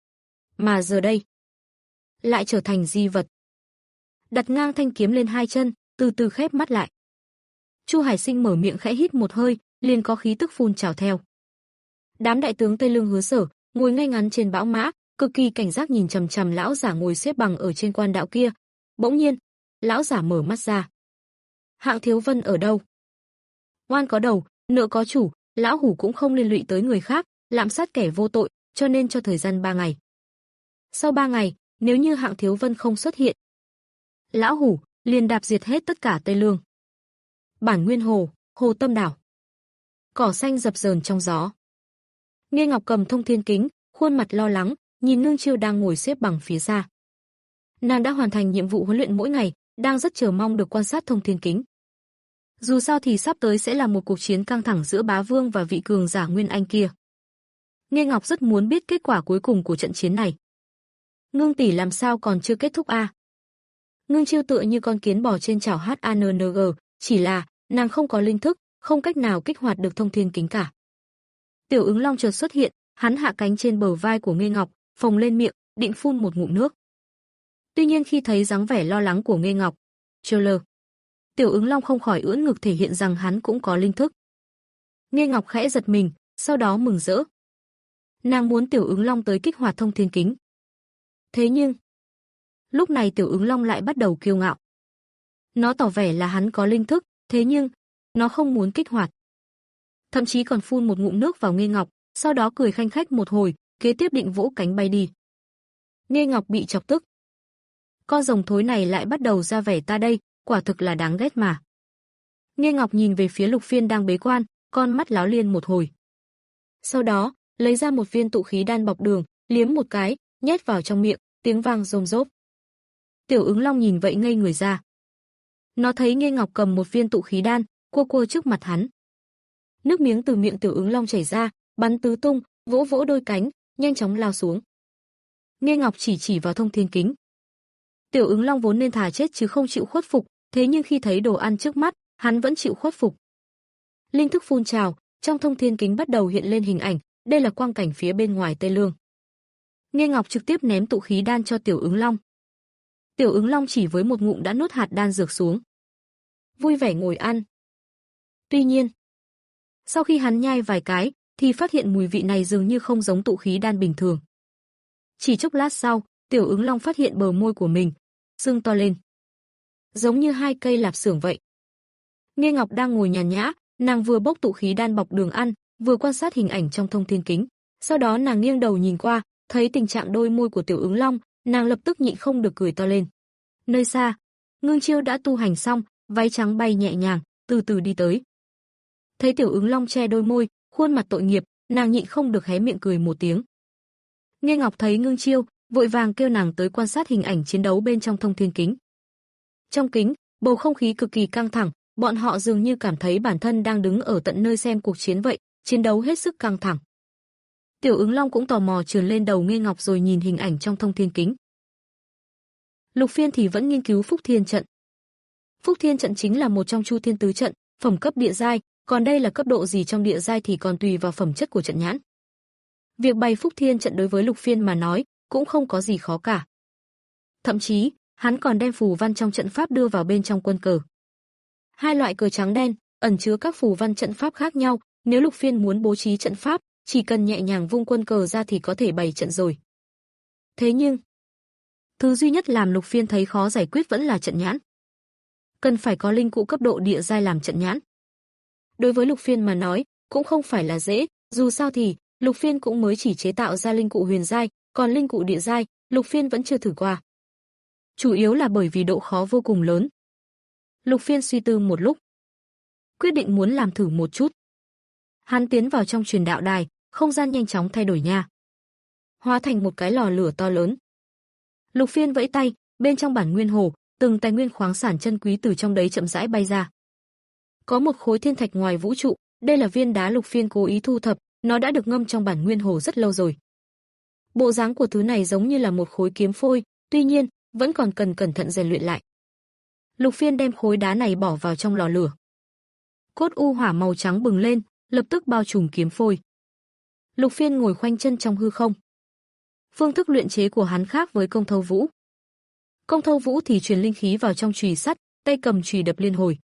Mà giờ đây, lại trở thành di vật. Đặt ngang thanh kiếm lên hai chân, từ từ khép mắt lại. Chu Hải Sinh mở miệng khẽ hít một hơi, liền có khí tức phun trào theo. Đám đại tướng Tây Lương Hứa Sở ngồi ngay ngắn trên bão mã, cực kỳ cảnh giác nhìn chằm chằm lão giả ngồi xếp bằng ở trên quan đạo kia. Bỗng nhiên, lão giả mở mắt ra. Hạng Thiếu Vân ở đâu? Oan có đầu, nợ có chủ, lão hủ cũng không liên lụy tới người khác, lạm sát kẻ vô tội, cho nên cho thời gian ba ngày. Sau ba ngày, nếu như Hạng Thiếu Vân không xuất hiện, lão hủ liền đạp diệt hết tất cả Tây Lương. Bản Nguyên Hồ, Hồ Tâm Đảo. Cỏ xanh dập dờn trong gió. Nghe Ngọc cầm thông thiên kính, khuôn mặt lo lắng, nhìn Nương Chiêu đang ngồi xếp bằng phía xa. Nàng đã hoàn thành nhiệm vụ huấn luyện mỗi ngày, đang rất chờ mong được quan sát thông thiên kính. Dù sao thì sắp tới sẽ là một cuộc chiến căng thẳng giữa Bá Vương và vị cường giả Nguyên Anh kia. Nghe Ngọc rất muốn biết kết quả cuối cùng của trận chiến này. Ngưng tỷ làm sao còn chưa kết thúc a? À? Ngưng Chiêu tựa như con kiến bò trên chảo hát a en giê, chỉ là nàng không có linh thức, không cách nào kích hoạt được thông thiên kính cả. Tiểu Ứng Long chợt xuất hiện, hắn hạ cánh trên bờ vai của Nghê Ngọc, phồng lên miệng, định phun một ngụm nước. Tuy nhiên khi thấy dáng vẻ lo lắng của Nghê Ngọc, trơ lơ, Tiểu Ứng Long không khỏi ưỡn ngực thể hiện rằng hắn cũng có linh thức. Nghê Ngọc khẽ giật mình, sau đó mừng rỡ. Nàng muốn Tiểu Ứng Long tới kích hoạt thông thiên kính. Thế nhưng, lúc này Tiểu Ứng Long lại bắt đầu kiêu ngạo. Nó tỏ vẻ là hắn có linh thức, thế nhưng nó không muốn kích hoạt. Thậm chí còn phun một ngụm nước vào Nghê Ngọc, sau đó cười khanh khách một hồi, kế tiếp định vỗ cánh bay đi. Nghê Ngọc bị chọc tức. Con rồng thối này lại bắt đầu ra vẻ ta đây, quả thực là đáng ghét mà. Nghê Ngọc nhìn về phía Lục Phiên đang bế quan, con mắt láo liên một hồi. Sau đó, lấy ra một viên tụ khí đan bọc đường, liếm một cái, nhét vào trong miệng, tiếng vang rôm rốp. Tiểu Ứng Long nhìn vậy ngây người ra. Nó thấy Nghê Ngọc cầm một viên tụ khí đan, cua cua trước mặt hắn. Nước miếng từ miệng Tiểu Ứng Long chảy ra, bắn tứ tung, vỗ vỗ đôi cánh, nhanh chóng lao xuống. Nghê Ngọc chỉ chỉ vào thông thiên kính. Tiểu Ứng Long vốn nên thà chết chứ không chịu khuất phục, thế nhưng khi thấy đồ ăn trước mắt, hắn vẫn chịu khuất phục. Linh thức phun trào, trong thông thiên kính bắt đầu hiện lên hình ảnh, đây là quang cảnh phía bên ngoài Tây Lương. Nghê Ngọc trực tiếp ném tụ khí đan cho Tiểu Ứng Long. Tiểu Ứng Long chỉ với một ngụm đã nuốt hạt đan dược xuống. Vui vẻ ngồi ăn. Tuy nhiên, sau khi hắn nhai vài cái, thì phát hiện mùi vị này dường như không giống tụ khí đan bình thường. Chỉ chốc lát sau, Tiểu Ứng Long phát hiện bờ môi của mình sưng to lên, giống như hai cây lạp xưởng vậy. Nghê Ngọc đang ngồi nhàn nhã, nàng vừa bốc tụ khí đan bọc đường ăn, vừa quan sát hình ảnh trong thông thiên kính. Sau đó nàng nghiêng đầu nhìn qua, thấy tình trạng đôi môi của Tiểu Ứng Long, nàng lập tức nhịn không được cười to lên. Nơi xa, Ngưng Chiêu đã tu hành xong, váy trắng bay nhẹ nhàng, từ từ đi tới. Thấy Tiểu Ứng Long che đôi môi, khuôn mặt tội nghiệp, nàng nhịn không được hé miệng cười một tiếng. Nghe Ngọc thấy ngưng chiêu, vội vàng kêu nàng tới quan sát hình ảnh chiến đấu bên trong thông thiên kính. Trong kính, bầu không khí cực kỳ căng thẳng, bọn họ dường như cảm thấy bản thân đang đứng ở tận nơi xem cuộc chiến vậy, chiến đấu hết sức căng thẳng. Tiểu Ứng Long cũng tò mò trườn lên đầu Nghe Ngọc rồi nhìn hình ảnh trong thông thiên kính. Lục Phiên thì vẫn nghiên cứu Phúc Thiên trận. Phúc Thiên trận chính là một trong Chu Thiên tứ trận, phẩm cấp địa giai, còn đây là cấp độ gì trong địa giai thì còn tùy vào phẩm chất của trận nhãn. Việc bày Phúc Thiên trận đối với Lục Phiên mà nói, cũng không có gì khó cả. Thậm chí, hắn còn đem phù văn trong trận pháp đưa vào bên trong quân cờ. Hai loại cờ trắng đen ẩn chứa các phù văn trận pháp khác nhau, nếu Lục Phiên muốn bố trí trận pháp, chỉ cần nhẹ nhàng vung quân cờ ra thì có thể bày trận rồi. Thế nhưng, thứ duy nhất làm Lục Phiên thấy khó giải quyết vẫn là trận nhãn. Cần phải có linh cụ cấp độ địa giai làm trận nhãn. Đối với Lục Phiên mà nói, cũng không phải là dễ, dù sao thì Lục Phiên cũng mới chỉ chế tạo ra linh cụ huyền giai, còn linh cụ địa giai, Lục Phiên vẫn chưa thử qua. Chủ yếu là bởi vì độ khó vô cùng lớn. Lục Phiên suy tư một lúc, quyết định muốn làm thử một chút. Hắn tiến vào trong truyền đạo đài, không gian nhanh chóng thay đổi nha, hóa thành một cái lò lửa to lớn. Lục Phiên vẫy tay, bên trong bản nguyên hồ, từng tài nguyên khoáng sản chân quý từ trong đấy chậm rãi bay ra. Có một khối thiên thạch ngoài vũ trụ, đây là viên đá Lục Phiên cố ý thu thập, nó đã được ngâm trong bản nguyên hồ rất lâu rồi. Bộ dáng của thứ này giống như là một khối kiếm phôi, tuy nhiên, vẫn còn cần cẩn thận rèn luyện lại. Lục Phiên đem khối đá này bỏ vào trong lò lửa. Cốt u hỏa màu trắng bừng lên, lập tức bao trùm kiếm phôi. Lục Phiên ngồi khoanh chân trong hư không. Phương thức luyện chế của hắn khác với Công Thâu Vũ. Công Thâu Vũ thì truyền linh khí vào trong chùy sắt, tay cầm chùy đập liên hồi.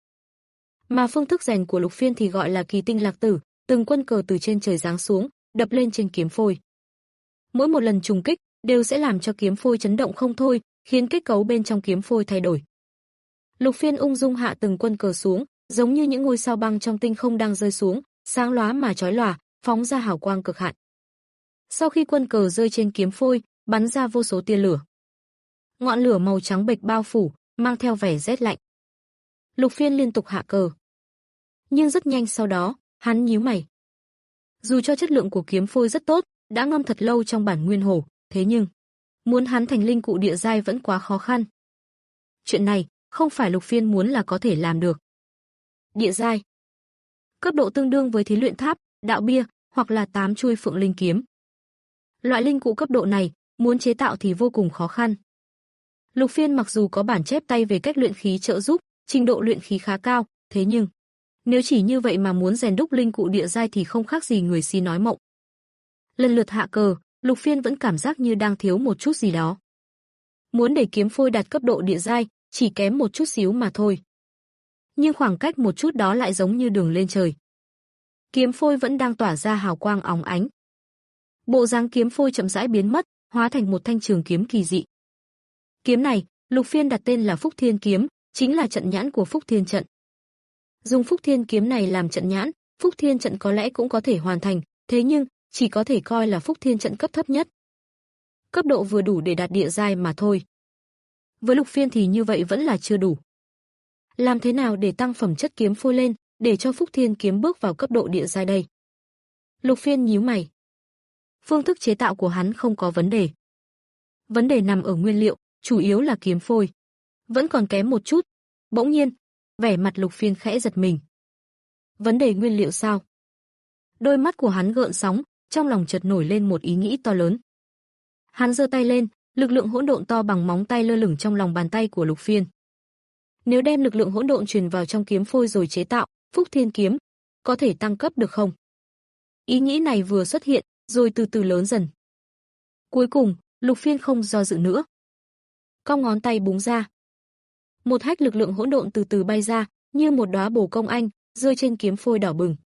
Mà phương thức rèn của Lục Phiên thì gọi là kỳ tinh lạc tử, từng quân cờ từ trên trời giáng xuống, đập lên trên kiếm phôi. Mỗi một lần trùng kích đều sẽ làm cho kiếm phôi chấn động không thôi, khiến kết cấu bên trong kiếm phôi thay đổi. Lục Phiên ung dung hạ từng quân cờ xuống, giống như những ngôi sao băng trong tinh không đang rơi xuống, sáng lóa mà chói lòa, phóng ra hào quang cực hạn. Sau khi quân cờ rơi trên kiếm phôi, bắn ra vô số tia lửa. Ngọn lửa màu trắng bệch bao phủ, mang theo vẻ rét lạnh. Lục Phiên liên tục hạ cờ. Nhưng rất nhanh sau đó, hắn nhíu mày. Dù cho chất lượng của kiếm phôi rất tốt, đã ngâm thật lâu trong bản nguyên hồ, thế nhưng muốn hắn thành linh cụ địa giai vẫn quá khó khăn. Chuyện này, không phải Lục Phiên muốn là có thể làm được. Địa giai, cấp độ tương đương với thí luyện tháp, đạo bia, hoặc là tám chuôi phượng linh kiếm. Loại linh cụ cấp độ này, muốn chế tạo thì vô cùng khó khăn. Lục Phiên mặc dù có bản chép tay về cách luyện khí trợ giúp, trình độ luyện khí khá cao, thế nhưng nếu chỉ như vậy mà muốn rèn đúc linh cụ địa giai thì không khác gì người si nói mộng. Lần lượt hạ cờ, Lục Phiên vẫn cảm giác như đang thiếu một chút gì đó. Muốn để kiếm phôi đạt cấp độ địa giai, chỉ kém một chút xíu mà thôi. Nhưng khoảng cách một chút đó lại giống như đường lên trời. Kiếm phôi vẫn đang tỏa ra hào quang óng ánh. Bộ dáng kiếm phôi chậm rãi biến mất, hóa thành một thanh trường kiếm kỳ dị. Kiếm này, Lục Phiên đặt tên là Phúc Thiên kiếm, chính là trận nhãn của Phúc Thiên trận. Dùng Phúc Thiên kiếm này làm trận nhãn, Phúc Thiên trận có lẽ cũng có thể hoàn thành, thế nhưng chỉ có thể coi là Phúc Thiên trận cấp thấp nhất. Cấp độ vừa đủ để đạt địa giai mà thôi. Với Lục Phiên thì như vậy vẫn là chưa đủ. Làm thế nào để tăng phẩm chất kiếm phôi lên, để cho Phúc Thiên kiếm bước vào cấp độ địa giai đây? Lục Phiên nhíu mày. Phương thức chế tạo của hắn không có vấn đề. Vấn đề nằm ở nguyên liệu, chủ yếu là kiếm phôi. Vẫn còn kém một chút. Bỗng nhiên, vẻ mặt Lục Phiên khẽ giật mình. Vấn đề nguyên liệu sao? Đôi mắt của hắn gợn sóng, trong lòng chợt nổi lên một ý nghĩ to lớn. Hắn giơ tay lên, lực lượng hỗn độn to bằng móng tay lơ lửng trong lòng bàn tay của Lục Phiên. Nếu đem lực lượng hỗn độn truyền vào trong kiếm phôi rồi chế tạo Phúc Thiên kiếm, có thể tăng cấp được không? Ý nghĩ này vừa xuất hiện, rồi từ từ lớn dần. Cuối cùng, Lục Phiên không do dự nữa. Cong ngón tay búng ra. Một hách lực lượng hỗn độn từ từ bay ra, như một đóa bồ công anh, rơi trên kiếm phôi đỏ bừng.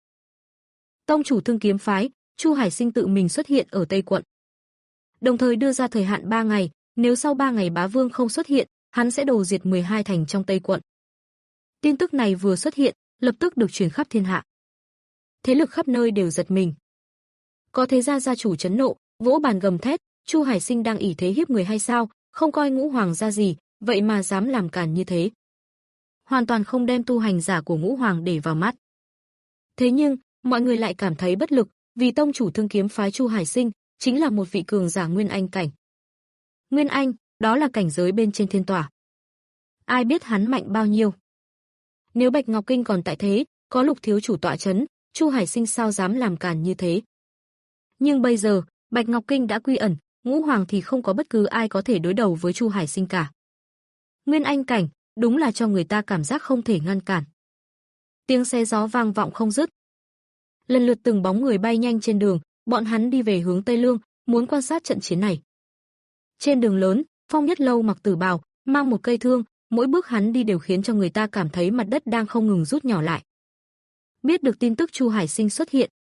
Tông chủ Thương Kiếm phái, Chu Hải Sinh tự mình xuất hiện ở Tây quận. Đồng thời đưa ra thời hạn ba ngày, nếu sau ba ngày Bá Vương không xuất hiện, hắn sẽ đồ diệt mười hai thành trong Tây quận. Tin tức này vừa xuất hiện, lập tức được truyền khắp thiên hạ. Thế lực khắp nơi đều giật mình. Có thế gia gia chủ chấn nộ, vỗ bàn gầm thét, Chu Hải Sinh đang ỷ thế hiếp người hay sao, không coi Ngũ Hoàng ra gì, vậy mà dám làm cản như thế. Hoàn toàn không đem tu hành giả của Ngũ Hoàng để vào mắt. Thế nhưng, mọi người lại cảm thấy bất lực, vì tông chủ Thương Kiếm phái Chu Hải Sinh chính là một vị cường giả Nguyên Anh cảnh. Nguyên Anh, đó là cảnh giới bên trên thiên tỏa. Ai biết hắn mạnh bao nhiêu? Nếu Bạch Ngọc Kinh còn tại thế, có Lục thiếu chủ tọa chấn, Chu Hải Sinh sao dám làm càn như thế? Nhưng bây giờ, Bạch Ngọc Kinh đã quy ẩn, Ngũ Hoàng thì không có bất cứ ai có thể đối đầu với Chu Hải Sinh cả. Nguyên Anh cảnh, đúng là cho người ta cảm giác không thể ngăn cản. Tiếng xe gió vang vọng không dứt. Lần lượt từng bóng người bay nhanh trên đường, bọn hắn đi về hướng Tây Lương, muốn quan sát trận chiến này. Trên đường lớn, Phong Nhất Lâu mặc tử bào, mang một cây thương, mỗi bước hắn đi đều khiến cho người ta cảm thấy mặt đất đang không ngừng rút nhỏ lại. Biết được tin tức Chu Hải Sinh xuất hiện,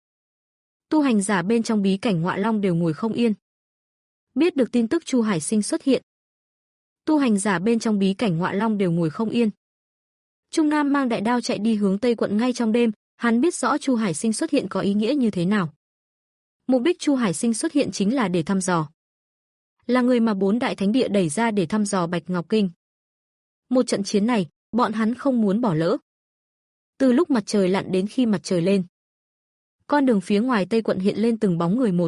tu hành giả bên trong bí cảnh Ngọa Long đều ngồi không yên. Biết được tin tức Chu Hải Sinh xuất hiện, tu hành giả bên trong bí cảnh Ngọa Long đều ngồi không yên. Trung Nam mang đại đao chạy đi hướng Tây quận ngay trong đêm, hắn biết rõ Chu Hải Sinh xuất hiện có ý nghĩa như thế nào. Mục đích Chu Hải Sinh xuất hiện chính là để thăm dò. Là người mà bốn đại thánh địa đẩy ra để thăm dò Bạch Ngọc Kinh. Một trận chiến này, bọn hắn không muốn bỏ lỡ. Từ lúc mặt trời lặn đến khi mặt trời lên, con đường phía ngoài Tây quận hiện lên từng bóng người một.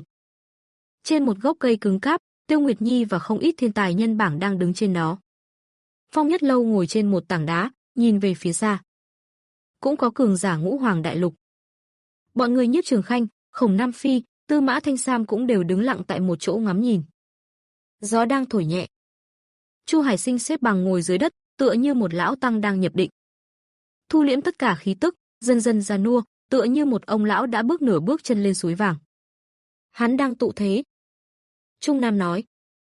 Trên một gốc cây cứng cáp, Tiêu Nguyệt Nhi và không ít thiên tài nhân bảng đang đứng trên đó. Phong Nhất Lâu ngồi trên một tảng đá, nhìn về phía xa. Cũng có cường giả Ngũ Hoàng đại lục. Bọn người Nhiếp Trường Khanh, Khổng Nam Phi, Tư Mã Thanh Sam cũng đều đứng lặng tại một chỗ ngắm nhìn. Gió đang thổi nhẹ. Chu Hải Sinh xếp bằng ngồi dưới đất, tựa như một lão tăng đang nhập định. Thu liễm tất cả khí tức, dần dần già nua, tựa như một ông lão đã bước nửa bước chân lên suối vàng. Hắn đang tụ thế. Trung Nam nói.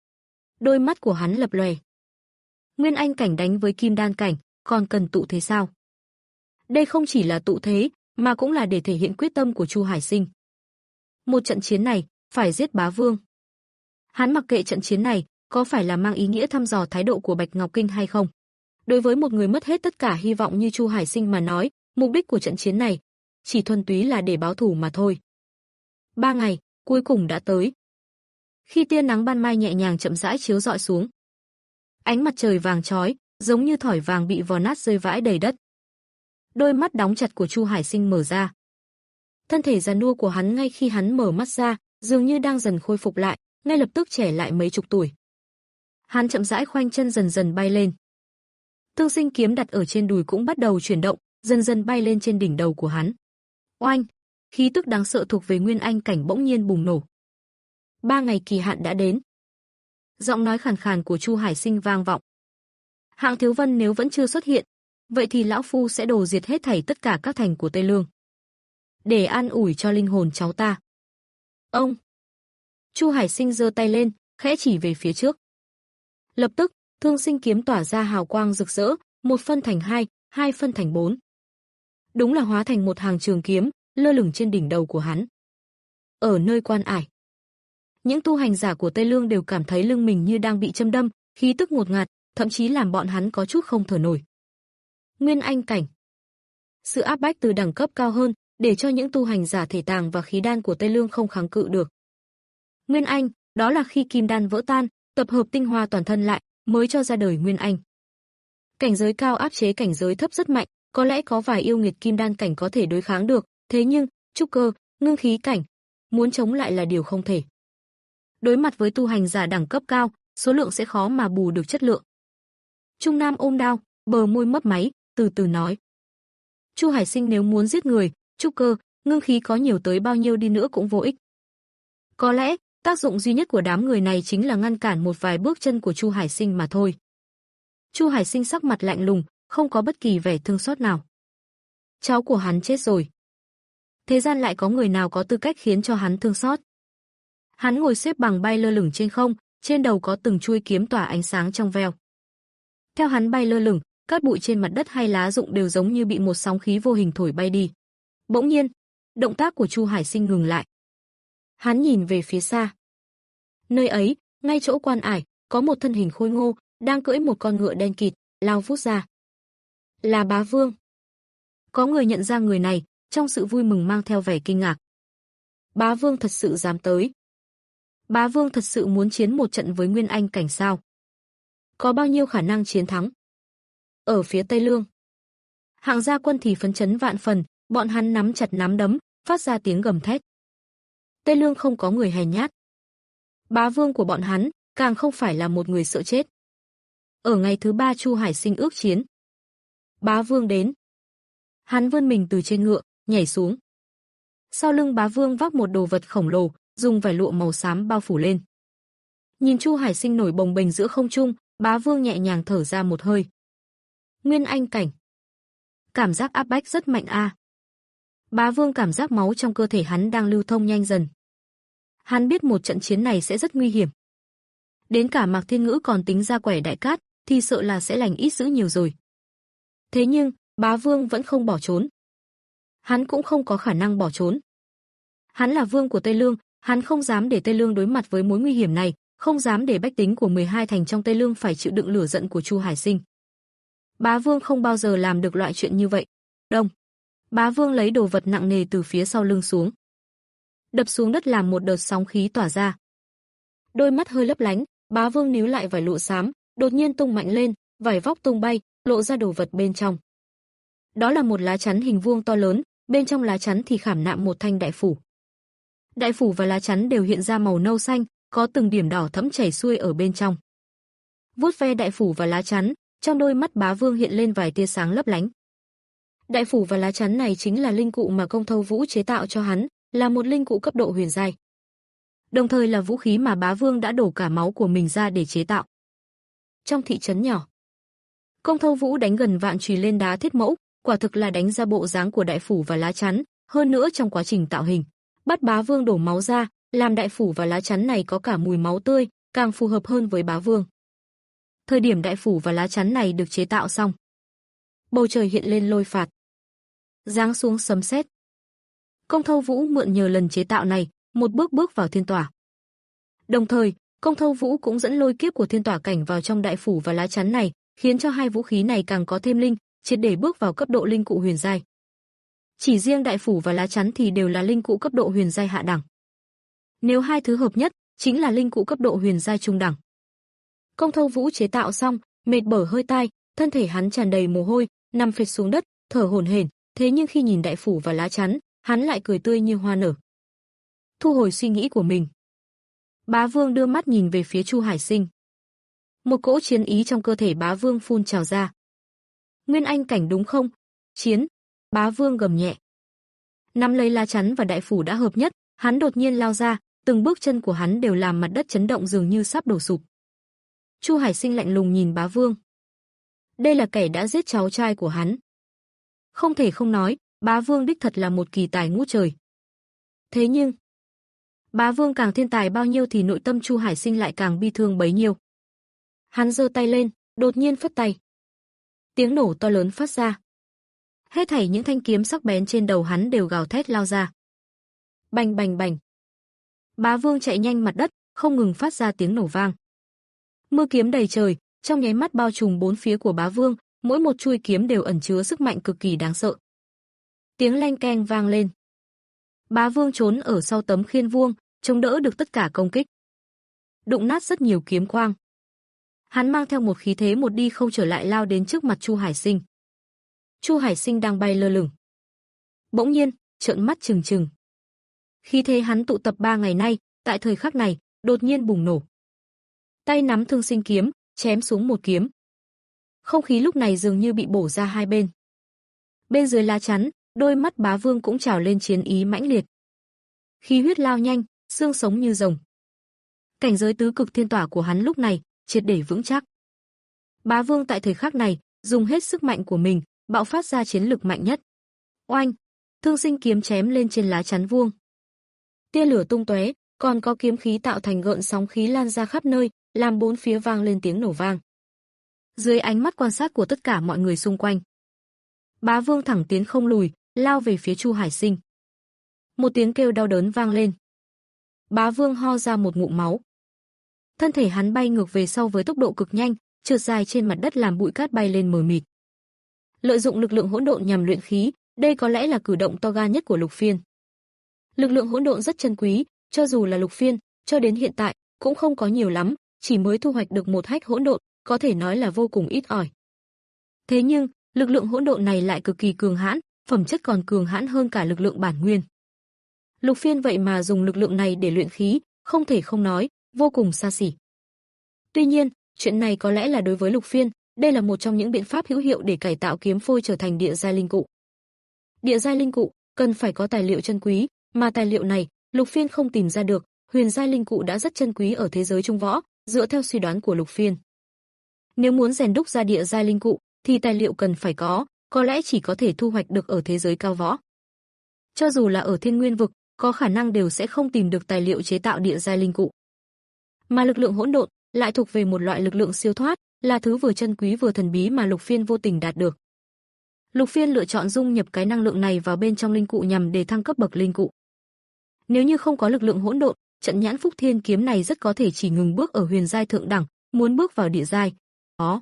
Đôi mắt của hắn lập lòe. Nguyên Anh cảnh đánh với Kim Đan cảnh, còn cần tụ thế sao? Đây không chỉ là tụ thế, mà cũng là để thể hiện quyết tâm của Chu Hải Sinh. Một trận chiến này, phải giết Bá Vương. Hắn mặc kệ trận chiến này, có phải là mang ý nghĩa thăm dò thái độ của Bạch Ngọc Kinh hay không? Đối với một người mất hết tất cả hy vọng như Chu Hải Sinh mà nói, mục đích của trận chiến này chỉ thuần túy là để báo thù mà thôi. Ba ngày, cuối cùng đã tới. Khi tia nắng ban mai nhẹ nhàng chậm rãi chiếu rọi xuống, ánh mặt trời vàng chói, giống như thỏi vàng bị vò nát rơi vãi đầy đất. Đôi mắt đóng chặt của Chu Hải Sinh mở ra. Thân thể già nua của hắn ngay khi hắn mở mắt ra, dường như đang dần khôi phục lại, ngay lập tức trẻ lại mấy chục tuổi. Hắn chậm rãi khoanh chân dần dần bay lên. Tương sinh kiếm đặt ở trên đùi cũng bắt đầu chuyển động, dần dần bay lên trên đỉnh đầu của hắn. Oanh! Khí tức đáng sợ thuộc về Nguyên Anh cảnh bỗng nhiên bùng nổ. Ba ngày kỳ hạn đã đến. Giọng nói khàn khàn của Chu Hải Sinh vang vọng. Hạng Thiếu Vân nếu vẫn chưa xuất hiện, vậy thì lão phu sẽ đổ diệt hết thảy tất cả các thành của Tây Lương, để an ủi cho linh hồn cháu ta. Ông! Chu Hải Sinh giơ tay lên, khẽ chỉ về phía trước. Lập tức, thương sinh kiếm tỏa ra hào quang rực rỡ, một phân thành hai, hai phân thành bốn. Đúng là hóa thành một hàng trường kiếm, lơ lửng trên đỉnh đầu của hắn. Ở nơi quan ải, những tu hành giả của Tây Lương đều cảm thấy lưng mình như đang bị châm đâm, khí tức ngột ngạt, thậm chí làm bọn hắn có chút không thở nổi. Nguyên Anh cảnh. Sự áp bách từ đẳng cấp cao hơn, để cho những tu hành giả thể tàng và khí đan của Tây Lương không kháng cự được. Nguyên Anh, đó là khi kim đan vỡ tan, tập hợp tinh hoa toàn thân lại, mới cho ra đời Nguyên Anh. Cảnh giới cao áp chế cảnh giới thấp rất mạnh, có lẽ có vài yêu nghiệt kim đan cảnh có thể đối kháng được, thế nhưng, trúc cơ, ngưng khí cảnh, muốn chống lại là điều không thể. Đối mặt với tu hành giả đẳng cấp cao, số lượng sẽ khó mà bù được chất lượng. Trung Nam ôm đao, bờ môi mấp máy, từ từ nói. Chu Hải Sinh nếu muốn giết người, trúc cơ, ngưng khí có nhiều tới bao nhiêu đi nữa cũng vô ích. Có lẽ, tác dụng duy nhất của đám người này chính là ngăn cản một vài bước chân của Chu Hải Sinh mà thôi. Chu Hải Sinh sắc mặt lạnh lùng, không có bất kỳ vẻ thương xót nào. Cháu của hắn chết rồi. Thế gian lại có người nào có tư cách khiến cho hắn thương xót? Hắn ngồi xếp bằng bay lơ lửng trên không, trên đầu có từng chuôi kiếm tỏa ánh sáng trong veo. Theo hắn bay lơ lửng, cát bụi trên mặt đất hay lá rụng đều giống như bị một sóng khí vô hình thổi bay đi. Bỗng nhiên, động tác của Chu Hải Sinh ngừng lại. Hắn nhìn về phía xa. Nơi ấy, ngay chỗ quan ải, có một thân hình khôi ngô, đang cưỡi một con ngựa đen kịt, lao vút ra. Là Bá Vương. Có người nhận ra người này, trong sự vui mừng mang theo vẻ kinh ngạc. Bá Vương thật sự dám tới. Bá Vương thật sự muốn chiến một trận với Nguyên Anh cảnh sao? Có bao nhiêu khả năng chiến thắng? Ở phía Tây Lương, Hạng gia quân thì phấn chấn vạn phần, Bọn hắn nắm chặt nắm đấm, phát ra tiếng gầm thét. Tây Lương không có người hèn nhát. Bá vương của bọn hắn càng không phải là một người sợ chết. Ở ngày thứ ba Chu Hải Sinh ước chiến, bá vương đến. Hắn vươn mình từ trên ngựa, nhảy xuống. Sau lưng bá vương vác một đồ vật khổng lồ, dùng vải lụa màu xám bao phủ lên. Nhìn Chu Hải Sinh nổi bồng bềnh giữa không trung, bá vương nhẹ nhàng thở ra một hơi. Nguyên anh cảnh. Cảm giác áp bách rất mạnh a. À. Bá vương cảm giác máu trong cơ thể hắn đang lưu thông nhanh dần. Hắn biết một trận chiến này sẽ rất nguy hiểm. Đến cả Mạc Thiên Ngữ còn tính ra quẻ đại cát, thì sợ là sẽ lành ít dữ nhiều rồi. Thế nhưng, bá vương vẫn không bỏ trốn. Hắn cũng không có khả năng bỏ trốn. Hắn là vương của Tây Lương, hắn không dám để Tây Lương đối mặt với mối nguy hiểm này, không dám để bách tính của mười hai thành trong Tây Lương phải chịu đựng lửa giận của Chu Hải Sinh. Bá vương không bao giờ làm được loại chuyện như vậy. Đông. Bá vương lấy đồ vật nặng nề từ phía sau lưng xuống. Đập xuống đất làm một đợt sóng khí tỏa ra. Đôi mắt hơi lấp lánh, bá vương níu lại vải lụa xám, đột nhiên tung mạnh lên, vải vóc tung bay, lộ ra đồ vật bên trong. Đó là một lá chắn hình vuông to lớn, bên trong lá chắn thì khảm nạm một thanh đại phủ. Đại phủ và lá chắn đều hiện ra màu nâu xanh, có từng điểm đỏ thẫm chảy xuôi ở bên trong. Vuốt ve đại phủ và lá chắn, trong đôi mắt bá vương hiện lên vài tia sáng lấp lánh. Đại phủ và lá chắn này chính là linh cụ mà Công Thâu Vũ chế tạo cho hắn, là một linh cụ cấp độ huyền giai. Đồng thời là vũ khí mà bá vương đã đổ cả máu của mình ra để chế tạo. Trong thị trấn nhỏ, Công Thâu Vũ đánh gần vạn chùy lên đá thiết mẫu, quả thực là đánh ra bộ dáng của đại phủ và lá chắn, hơn nữa trong quá trình tạo hình, bắt bá vương đổ máu ra, làm đại phủ và lá chắn này có cả mùi máu tươi, càng phù hợp hơn với bá vương. Thời điểm đại phủ và lá chắn này được chế tạo xong, bầu trời hiện lên lôi phạt, giáng xuống sấm sét. Công Thâu Vũ mượn nhờ lần chế tạo này, một bước bước vào thiên tỏa. Đồng thời, Công Thâu Vũ cũng dẫn lôi kiếp của thiên tỏa cảnh vào trong đại phủ và lá chắn này, khiến cho hai vũ khí này càng có thêm linh, triệt để bước vào cấp độ linh cụ huyền giai. Chỉ riêng đại phủ và lá chắn thì đều là linh cụ cấp độ huyền giai hạ đẳng. Nếu hai thứ hợp nhất, chính là linh cụ cấp độ huyền giai trung đẳng. Công Thâu Vũ chế tạo xong, mệt bở hơi tai, thân thể hắn tràn đầy mồ hôi, nằm phịch xuống đất, thở hổn hển, thế nhưng khi nhìn đại phủ và lá chắn, hắn lại cười tươi như hoa nở. Thu hồi suy nghĩ của mình, bá vương đưa mắt nhìn về phía Chu Hải Sinh. Một cỗ chiến ý trong cơ thể bá vương phun trào ra. Nguyên anh cảnh đúng không? Chiến! Bá vương gầm nhẹ. Nắm lấy lá chắn và đại phủ đã hợp nhất, hắn đột nhiên lao ra, từng bước chân của hắn đều làm mặt đất chấn động dường như sắp đổ sụp. Chu Hải Sinh lạnh lùng nhìn bá vương. Đây là kẻ đã giết cháu trai của hắn. Không thể không nói, bá vương đích thật là một kỳ tài ngút trời. Thế nhưng, bá vương càng thiên tài bao nhiêu thì nội tâm Chu Hải Sinh lại càng bi thương bấy nhiêu. Hắn giơ tay lên, đột nhiên phất tay. Tiếng nổ to lớn phát ra. Hết thảy những thanh kiếm sắc bén trên đầu hắn đều gào thét lao ra. Bành bành bành. Bá vương chạy nhanh mặt đất, không ngừng phát ra tiếng nổ vang. Mưa kiếm đầy trời, trong nháy mắt bao trùm bốn phía của bá vương, mỗi một chuôi kiếm đều ẩn chứa sức mạnh cực kỳ đáng sợ. Tiếng leng keng vang lên. Bá vương trốn ở sau tấm khiên vuông, chống đỡ được tất cả công kích. Đụng nát rất nhiều kiếm quang. Hắn mang theo một khí thế một đi không trở lại lao đến trước mặt Chu Hải Sinh. Chu Hải Sinh đang bay lơ lửng. Bỗng nhiên, trợn mắt trừng trừng. Khí thế hắn tụ tập ba ngày nay, tại thời khắc này, đột nhiên bùng nổ. Tay nắm Thương Sinh kiếm, chém xuống một kiếm. Không khí lúc này dường như bị bổ ra hai bên. Bên dưới lá chắn, đôi mắt bá vương cũng trào lên chiến ý mãnh liệt. Khí huyết lao nhanh, xương sống như rồng. Cảnh giới tứ cực thiên tỏa của hắn lúc này triệt để vững chắc. Bá vương tại thời khắc này, dùng hết sức mạnh của mình, bạo phát ra chiến lực mạnh nhất. Oanh, Thương Sinh kiếm chém lên trên lá chắn vuông. Tia lửa tung tóe, còn có kiếm khí tạo thành gợn sóng khí lan ra khắp nơi, làm bốn phía vang lên tiếng nổ vang. Dưới ánh mắt quan sát của tất cả mọi người xung quanh, bá vương thẳng tiến không lùi, lao về phía Chu Hải Sinh. Một tiếng kêu đau đớn vang lên. Bá vương ho ra một ngụm máu. Thân thể hắn bay ngược về sau với tốc độ cực nhanh, trượt dài trên mặt đất làm bụi cát bay lên mờ mịt. Lợi dụng lực lượng hỗn độn nhằm luyện khí, đây có lẽ là cử động to gan nhất của Lục Phiên. Lực lượng hỗn độn rất chân quý, cho dù là Lục Phiên, cho đến hiện tại cũng không có nhiều lắm, chỉ mới thu hoạch được một hách hỗn độn, có thể nói là vô cùng ít ỏi. Thế nhưng, lực lượng hỗn độn này lại cực kỳ cường hãn, phẩm chất còn cường hãn hơn cả lực lượng bản nguyên. Lục Phiên vậy mà dùng lực lượng này để luyện khí, không thể không nói, vô cùng xa xỉ. Tuy nhiên, chuyện này có lẽ là đối với Lục Phiên, đây là một trong những biện pháp hữu hiệu để cải tạo kiếm phôi trở thành địa giai linh cụ. Địa giai linh cụ cần phải có tài liệu chân quý, mà tài liệu này Lục Phiên không tìm ra được, huyền giai linh cụ đã rất chân quý ở thế giới trung võ, dựa theo suy đoán của Lục Phiên. Nếu muốn rèn đúc ra địa giai linh cụ thì tài liệu cần phải có, có lẽ chỉ có thể thu hoạch được ở thế giới cao võ. Cho dù là ở Thiên Nguyên vực, có khả năng đều sẽ không tìm được tài liệu chế tạo địa giai linh cụ. Mà lực lượng hỗn độn lại thuộc về một loại lực lượng siêu thoát, là thứ vừa chân quý vừa thần bí mà Lục Phiên vô tình đạt được. Lục Phiên lựa chọn dung nhập cái năng lượng này vào bên trong linh cụ nhằm để thăng cấp bậc linh cụ. Nếu như không có lực lượng hỗn độn, trận nhãn Phúc Thiên kiếm này rất có thể chỉ ngừng bước ở huyền giai thượng đẳng, muốn bước vào địa giai, khó.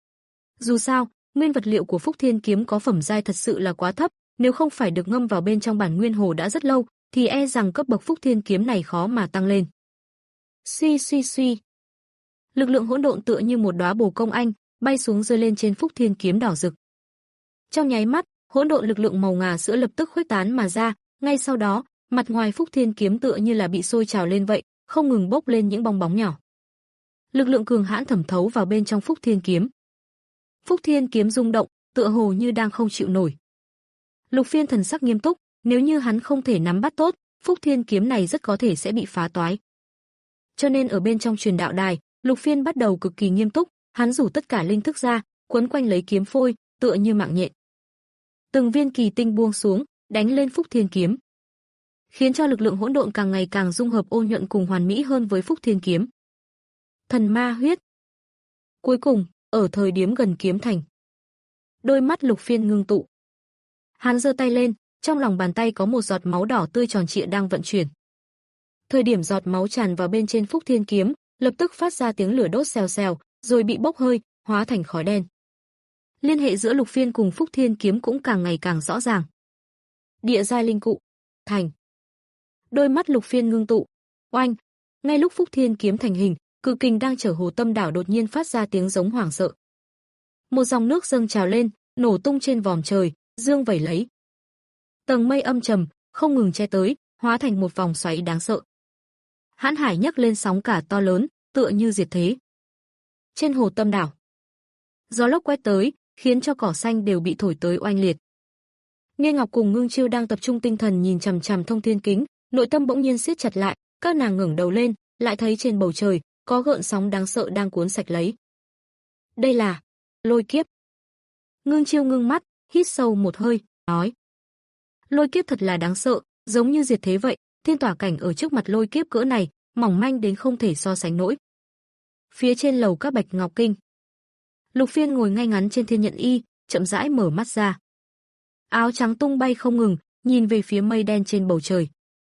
Dù sao, nguyên vật liệu của Phúc Thiên kiếm có phẩm giai thật sự là quá thấp, nếu không phải được ngâm vào bên trong bản nguyên hồ đã rất lâu, thì e rằng cấp bậc Phúc Thiên kiếm này khó mà tăng lên. Suy suy suy. Lực lượng hỗn độn tựa như một đóa bồ công anh, bay xuống rơi lên trên Phúc Thiên kiếm đỏ rực. Trong nháy mắt, hỗn độn lực lượng màu ngà sữa lập tức khuếch tán mà ra, ngay sau đó, mặt ngoài Phúc Thiên kiếm tựa như là bị sôi trào lên vậy, không ngừng bốc lên những bong bóng nhỏ. Lực lượng cường hãn thẩm thấu vào bên trong Phúc Thiên kiếm. Phúc Thiên kiếm rung động, tựa hồ như đang không chịu nổi. Lục Phiên thần sắc nghiêm túc, nếu như hắn không thể nắm bắt tốt, Phúc Thiên kiếm này rất có thể sẽ bị phá toái. Cho nên ở bên trong truyền đạo đài, Lục Phiên bắt đầu cực kỳ nghiêm túc, hắn rủ tất cả linh thức ra, quấn quanh lấy kiếm phôi, tựa như mạng nhện. Từng viên kỳ tinh buông xuống, đánh lên Phúc Thiên kiếm, khiến cho lực lượng hỗn độn càng ngày càng dung hợp ôn nhuận cùng hoàn mỹ hơn với Phúc Thiên kiếm. Thần ma huyết. Cuối cùng, ở thời điểm gần kiếm thành, đôi mắt Lục Phiên ngưng tụ. Hắn giơ tay lên, trong lòng bàn tay có một giọt máu đỏ tươi tròn trịa đang vận chuyển. Thời điểm giọt máu tràn vào bên trên Phúc Thiên kiếm, lập tức phát ra tiếng lửa đốt xèo xèo, rồi bị bốc hơi, hóa thành khói đen. Liên hệ giữa Lục Phiên cùng Phúc Thiên kiếm cũng càng ngày càng rõ ràng. Địa giai linh cụ, thành. Đôi mắt Lục Phiên ngưng tụ. Oanh, ngay lúc Phúc Thiên kiếm thành hình, cự kình đang chở Hồ Tâm đảo đột nhiên phát ra tiếng giống hoảng sợ. Một dòng nước dâng trào lên, nổ tung trên vòm trời, dương vẩy lấy. Tầng mây âm trầm không ngừng che tới, hóa thành một vòng xoáy đáng sợ. Hãn hải nhấc lên sóng cả to lớn, tựa như diệt thế. Trên Hồ Tâm đảo, gió lốc quét tới, khiến cho cỏ xanh đều bị thổi tới oanh liệt. Nghe Ngọc cùng Ngưng Chiêu đang tập trung tinh thần nhìn chằm chằm thông thiên kính, nội tâm bỗng nhiên siết chặt lại, các nàng ngẩng đầu lên, lại thấy trên bầu trời có gợn sóng đáng sợ đang cuốn sạch lấy. Đây là lôi kiếp. Ngưng Chiêu ngưng mắt, hít sâu một hơi, nói: Lôi kiếp thật là đáng sợ, giống như diệt thế vậy, thiên tỏa cảnh ở trước mặt lôi kiếp cỡ này, mỏng manh đến không thể so sánh nổi. Phía trên lầu các Bạch Ngọc Kinh, Lục Phiên ngồi ngay ngắn trên thiên nhận y, chậm rãi mở mắt ra. Áo trắng tung bay không ngừng, nhìn về phía mây đen trên bầu trời.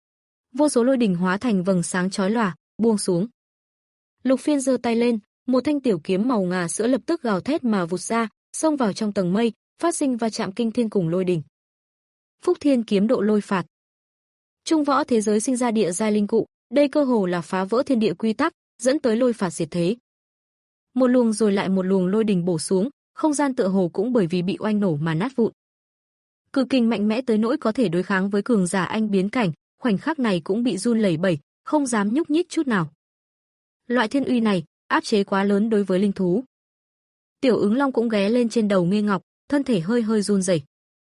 Vô số lôi đỉnh hóa thành vầng sáng chói lòa, buông xuống. Lục Phiên giơ tay lên, một thanh tiểu kiếm màu ngà sữa lập tức gào thét mà vụt ra, xông vào trong tầng mây, phát sinh va chạm kinh thiên cùng lôi đỉnh. Phúc Thiên kiếm độ lôi phạt. Trung võ thế giới sinh ra địa giai linh cụ, đây cơ hồ là phá vỡ thiên địa quy tắc, dẫn tới lôi phạt diệt thế. Một luồng rồi lại một luồng lôi đỉnh bổ xuống, không gian tựa hồ cũng bởi vì bị oanh nổ mà nát vụn. Cự kình mạnh mẽ tới nỗi có thể đối kháng với cường giả anh biến cảnh, khoảnh khắc này cũng bị run lẩy bẩy, không dám nhúc nhích chút nào. Loại thiên uy này, áp chế quá lớn đối với linh thú. Tiểu Ứng Long cũng ghé lên trên đầu Nghê Ngọc, thân thể hơi hơi run rẩy.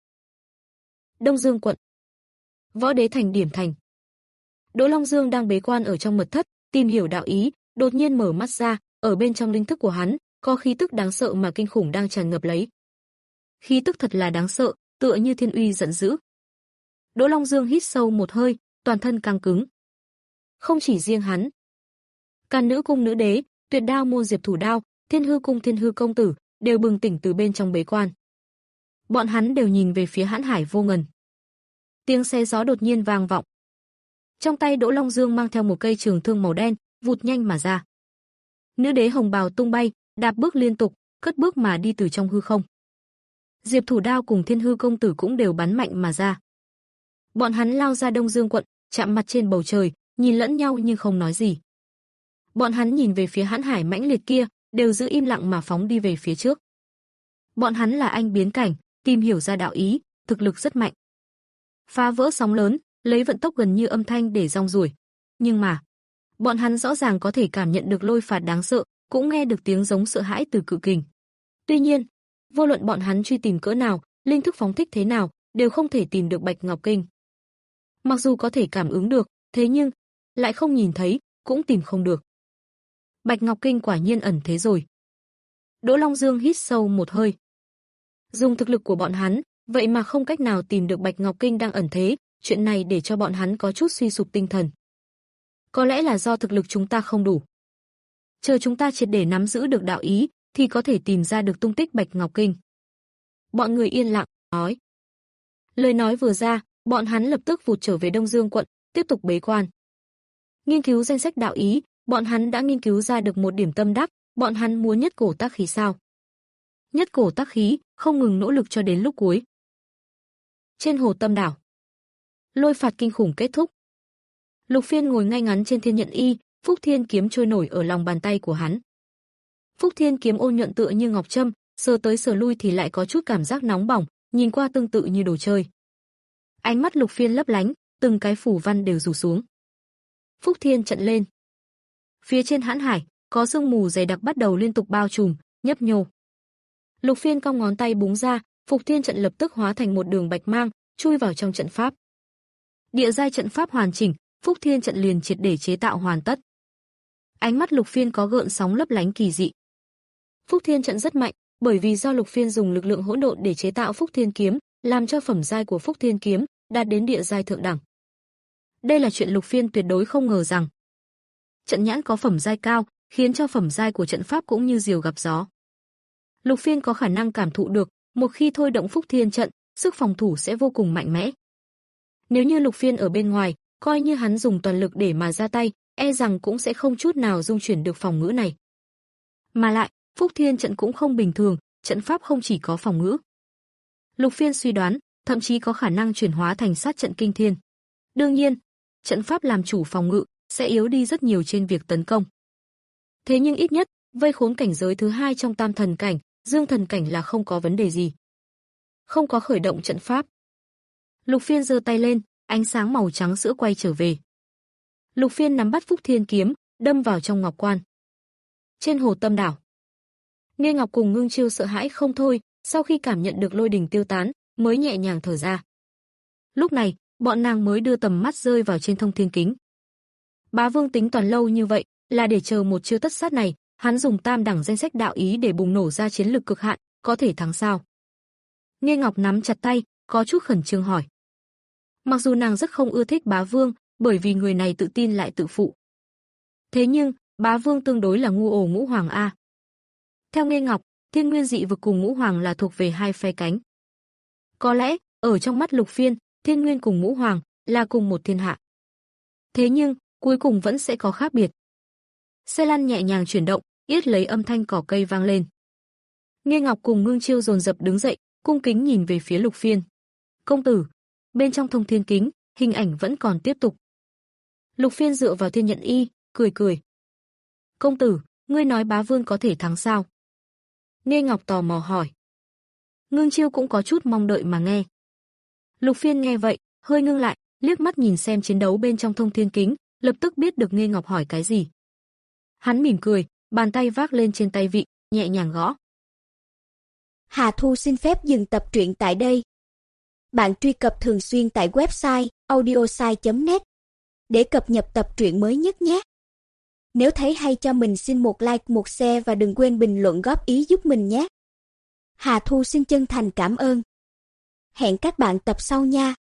Đông Dương quận, Võ Đế thành điểm thành. Đỗ Long Dương đang bế quan ở trong mật thất, tìm hiểu đạo ý, đột nhiên mở mắt ra, ở bên trong linh thức của hắn, có khí tức đáng sợ mà kinh khủng đang tràn ngập lấy. Khí tức thật là đáng sợ, tựa như thiên uy giận dữ. Đỗ Long Dương hít sâu một hơi, toàn thân căng cứng. Không chỉ riêng hắn, Càn Nữ cung nữ đế, Tuyệt Đao môn Diệp Thủ Đao, Thiên Hư cung Thiên Hư công tử đều bừng tỉnh từ bên trong bế quan. Bọn hắn đều nhìn về phía Hãn Hải vô ngần. Tiếng xé gió đột nhiên vang vọng. Trong tay Đỗ Long Dương mang theo một cây trường thương màu đen, vụt nhanh mà ra. Nữ đế hồng bào tung bay, đạp bước liên tục, cất bước mà đi từ trong hư không. Diệp Thủ Đao cùng Thiên Hư công tử cũng đều bắn mạnh mà ra. Bọn hắn lao ra Đông Dương quận, chạm mặt trên bầu trời, nhìn lẫn nhau nhưng không nói gì. Bọn hắn nhìn về phía Hãn Hải mãnh liệt kia, đều giữ im lặng mà phóng đi về phía trước. Bọn hắn là anh biến cảnh, tìm hiểu ra đạo ý, thực lực rất mạnh. Phá vỡ sóng lớn, lấy vận tốc gần như âm thanh để rong ruổi. Nhưng mà, bọn hắn rõ ràng có thể cảm nhận được lôi phạt đáng sợ, cũng nghe được tiếng giống sợ hãi từ cự kình. Tuy nhiên, vô luận bọn hắn truy tìm cỡ nào, linh thức phóng thích thế nào, đều không thể tìm được Bạch Ngọc Kinh. Mặc dù có thể cảm ứng được, thế nhưng lại không nhìn thấy, cũng tìm không được. Bạch Ngọc Kinh quả nhiên ẩn thế rồi. Đỗ Long Dương hít sâu một hơi. Dùng thực lực của bọn hắn, vậy mà không cách nào tìm được Bạch Ngọc Kinh đang ẩn thế, chuyện này để cho bọn hắn có chút suy sụp tinh thần. Có lẽ là do thực lực chúng ta không đủ. Chờ chúng ta triệt để nắm giữ được đạo ý, thì có thể tìm ra được tung tích Bạch Ngọc Kinh. Bọn người yên lặng, nói. Lời nói vừa ra, bọn hắn lập tức vụt trở về Đông Dương quận, tiếp tục bế quan. Nghiên cứu danh sách đạo ý, bọn hắn đã nghiên cứu ra được một điểm tâm đắc, bọn hắn muốn nhất cổ tác khí sao? Nhất cổ tác khí, không ngừng nỗ lực cho đến lúc cuối. Trên hồ Tâm đảo, lôi phạt kinh khủng kết thúc. Lục Phiên ngồi ngay ngắn trên thiên nhận y, Phúc Thiên kiếm trôi nổi ở lòng bàn tay của hắn. Phúc Thiên kiếm ôn nhuận tựa như ngọc trâm, sờ tới sờ lui thì lại có chút cảm giác nóng bỏng, nhìn qua tương tự như đồ chơi. Ánh mắt Lục Phiên lấp lánh, từng cái phủ văn đều rủ xuống. Phúc Thiên trận lên. Phía trên hãn hải, có sương mù dày đặc bắt đầu liên tục bao trùm, nhấp nhô. Lục Phiên cong ngón tay búng ra, Phục Thiên trận lập tức hóa thành một đường bạch mang, chui vào trong trận pháp. Địa giai trận pháp hoàn chỉnh, Phúc Thiên trận liền triệt để chế tạo hoàn tất. Ánh mắt Lục Phiên có gợn sóng lấp lánh kỳ dị. Phúc Thiên trận rất mạnh, bởi vì do Lục Phiên dùng lực lượng hỗn độn để chế tạo Phúc Thiên kiếm, làm cho phẩm giai của Phúc Thiên kiếm đạt đến địa giai thượng đẳng. Đây là chuyện Lục Phiên tuyệt đối không ngờ rằng. Trận nhãn có phẩm giai cao, khiến cho phẩm giai của trận pháp cũng như diều gặp gió. Lục Phiên có khả năng cảm thụ được, một khi thôi động Phúc Thiên trận, sức phòng thủ sẽ vô cùng mạnh mẽ. Nếu như Lục Phiên ở bên ngoài, coi như hắn dùng toàn lực để mà ra tay, e rằng cũng sẽ không chút nào dung chuyển được phòng ngữ này. Mà lại, Phúc Thiên trận cũng không bình thường, trận pháp không chỉ có phòng ngữ. Lục Phiên suy đoán, thậm chí có khả năng chuyển hóa thành sát trận kinh thiên. Đương nhiên, trận pháp làm chủ phòng ngự sẽ yếu đi rất nhiều trên việc tấn công. Thế nhưng ít nhất, vây khốn cảnh giới thứ hai trong Tam thần cảnh, Dương thần cảnh là không có vấn đề gì. Không có khởi động trận pháp. Lục Phiên giơ tay lên, ánh sáng màu trắng sữa quay trở về. Lục Phiên nắm bắt Phúc Thiên kiếm, đâm vào trong ngọc quan. Trên hồ Tâm đảo, Nghê Ngọc cùng Ngưng Chiêu sợ hãi không thôi, sau khi cảm nhận được lôi đình tiêu tán, mới nhẹ nhàng thở ra. Lúc này, bọn nàng mới đưa tầm mắt rơi vào trên thông thiên kính. Bá Vương tính toàn lâu như vậy, là để chờ một chiêu tất sát này, hắn dùng tam đẳng danh sách đạo ý để bùng nổ ra chiến lực cực hạn, có thể thắng sao? Nghê Ngọc nắm chặt tay, có chút khẩn trương hỏi. Mặc dù nàng rất không ưa thích Bá Vương, bởi vì người này tự tin lại tự phụ. Thế nhưng, Bá Vương tương đối là ngu ổ ngũ hoàng a. Theo Nghê Ngọc, Thiên Nguyên dị vực cùng ngũ hoàng là thuộc về hai phe cánh. Có lẽ, ở trong mắt Lục Phiên, Thiên Nguyên cùng ngũ hoàng là cùng một thiên hạ. Thế nhưng, cuối cùng vẫn sẽ có khác biệt. Xe lăn nhẹ nhàng chuyển động, yết lấy âm thanh cỏ cây vang lên. Nghê Ngọc cùng Ngưng Chiêu dồn dập đứng dậy, cung kính nhìn về phía Lục Phiên. Công tử, bên trong thông thiên kính, hình ảnh vẫn còn tiếp tục. Lục Phiên dựa vào thiên nhận y, cười cười. Công tử, ngươi nói Bá Vương có thể thắng sao? Nghê Ngọc tò mò hỏi. Ngưng Chiêu cũng có chút mong đợi mà nghe. Lục Phiên nghe vậy, hơi ngưng lại, liếc mắt nhìn xem chiến đấu bên trong thông thiên kính, lập tức biết được Nghê Ngọc hỏi cái gì. Hắn mỉm cười, bàn tay vác lên trên tay vị, nhẹ nhàng gõ. Hà Thu xin phép dừng tập truyện tại đây. Bạn truy cập thường xuyên tại website audiosai chấm net để cập nhật tập truyện mới nhất nhé. Nếu thấy hay cho mình xin một like, một share và đừng quên bình luận góp ý giúp mình nhé. Hà Thu xin chân thành cảm ơn. Hẹn các bạn tập sau nha.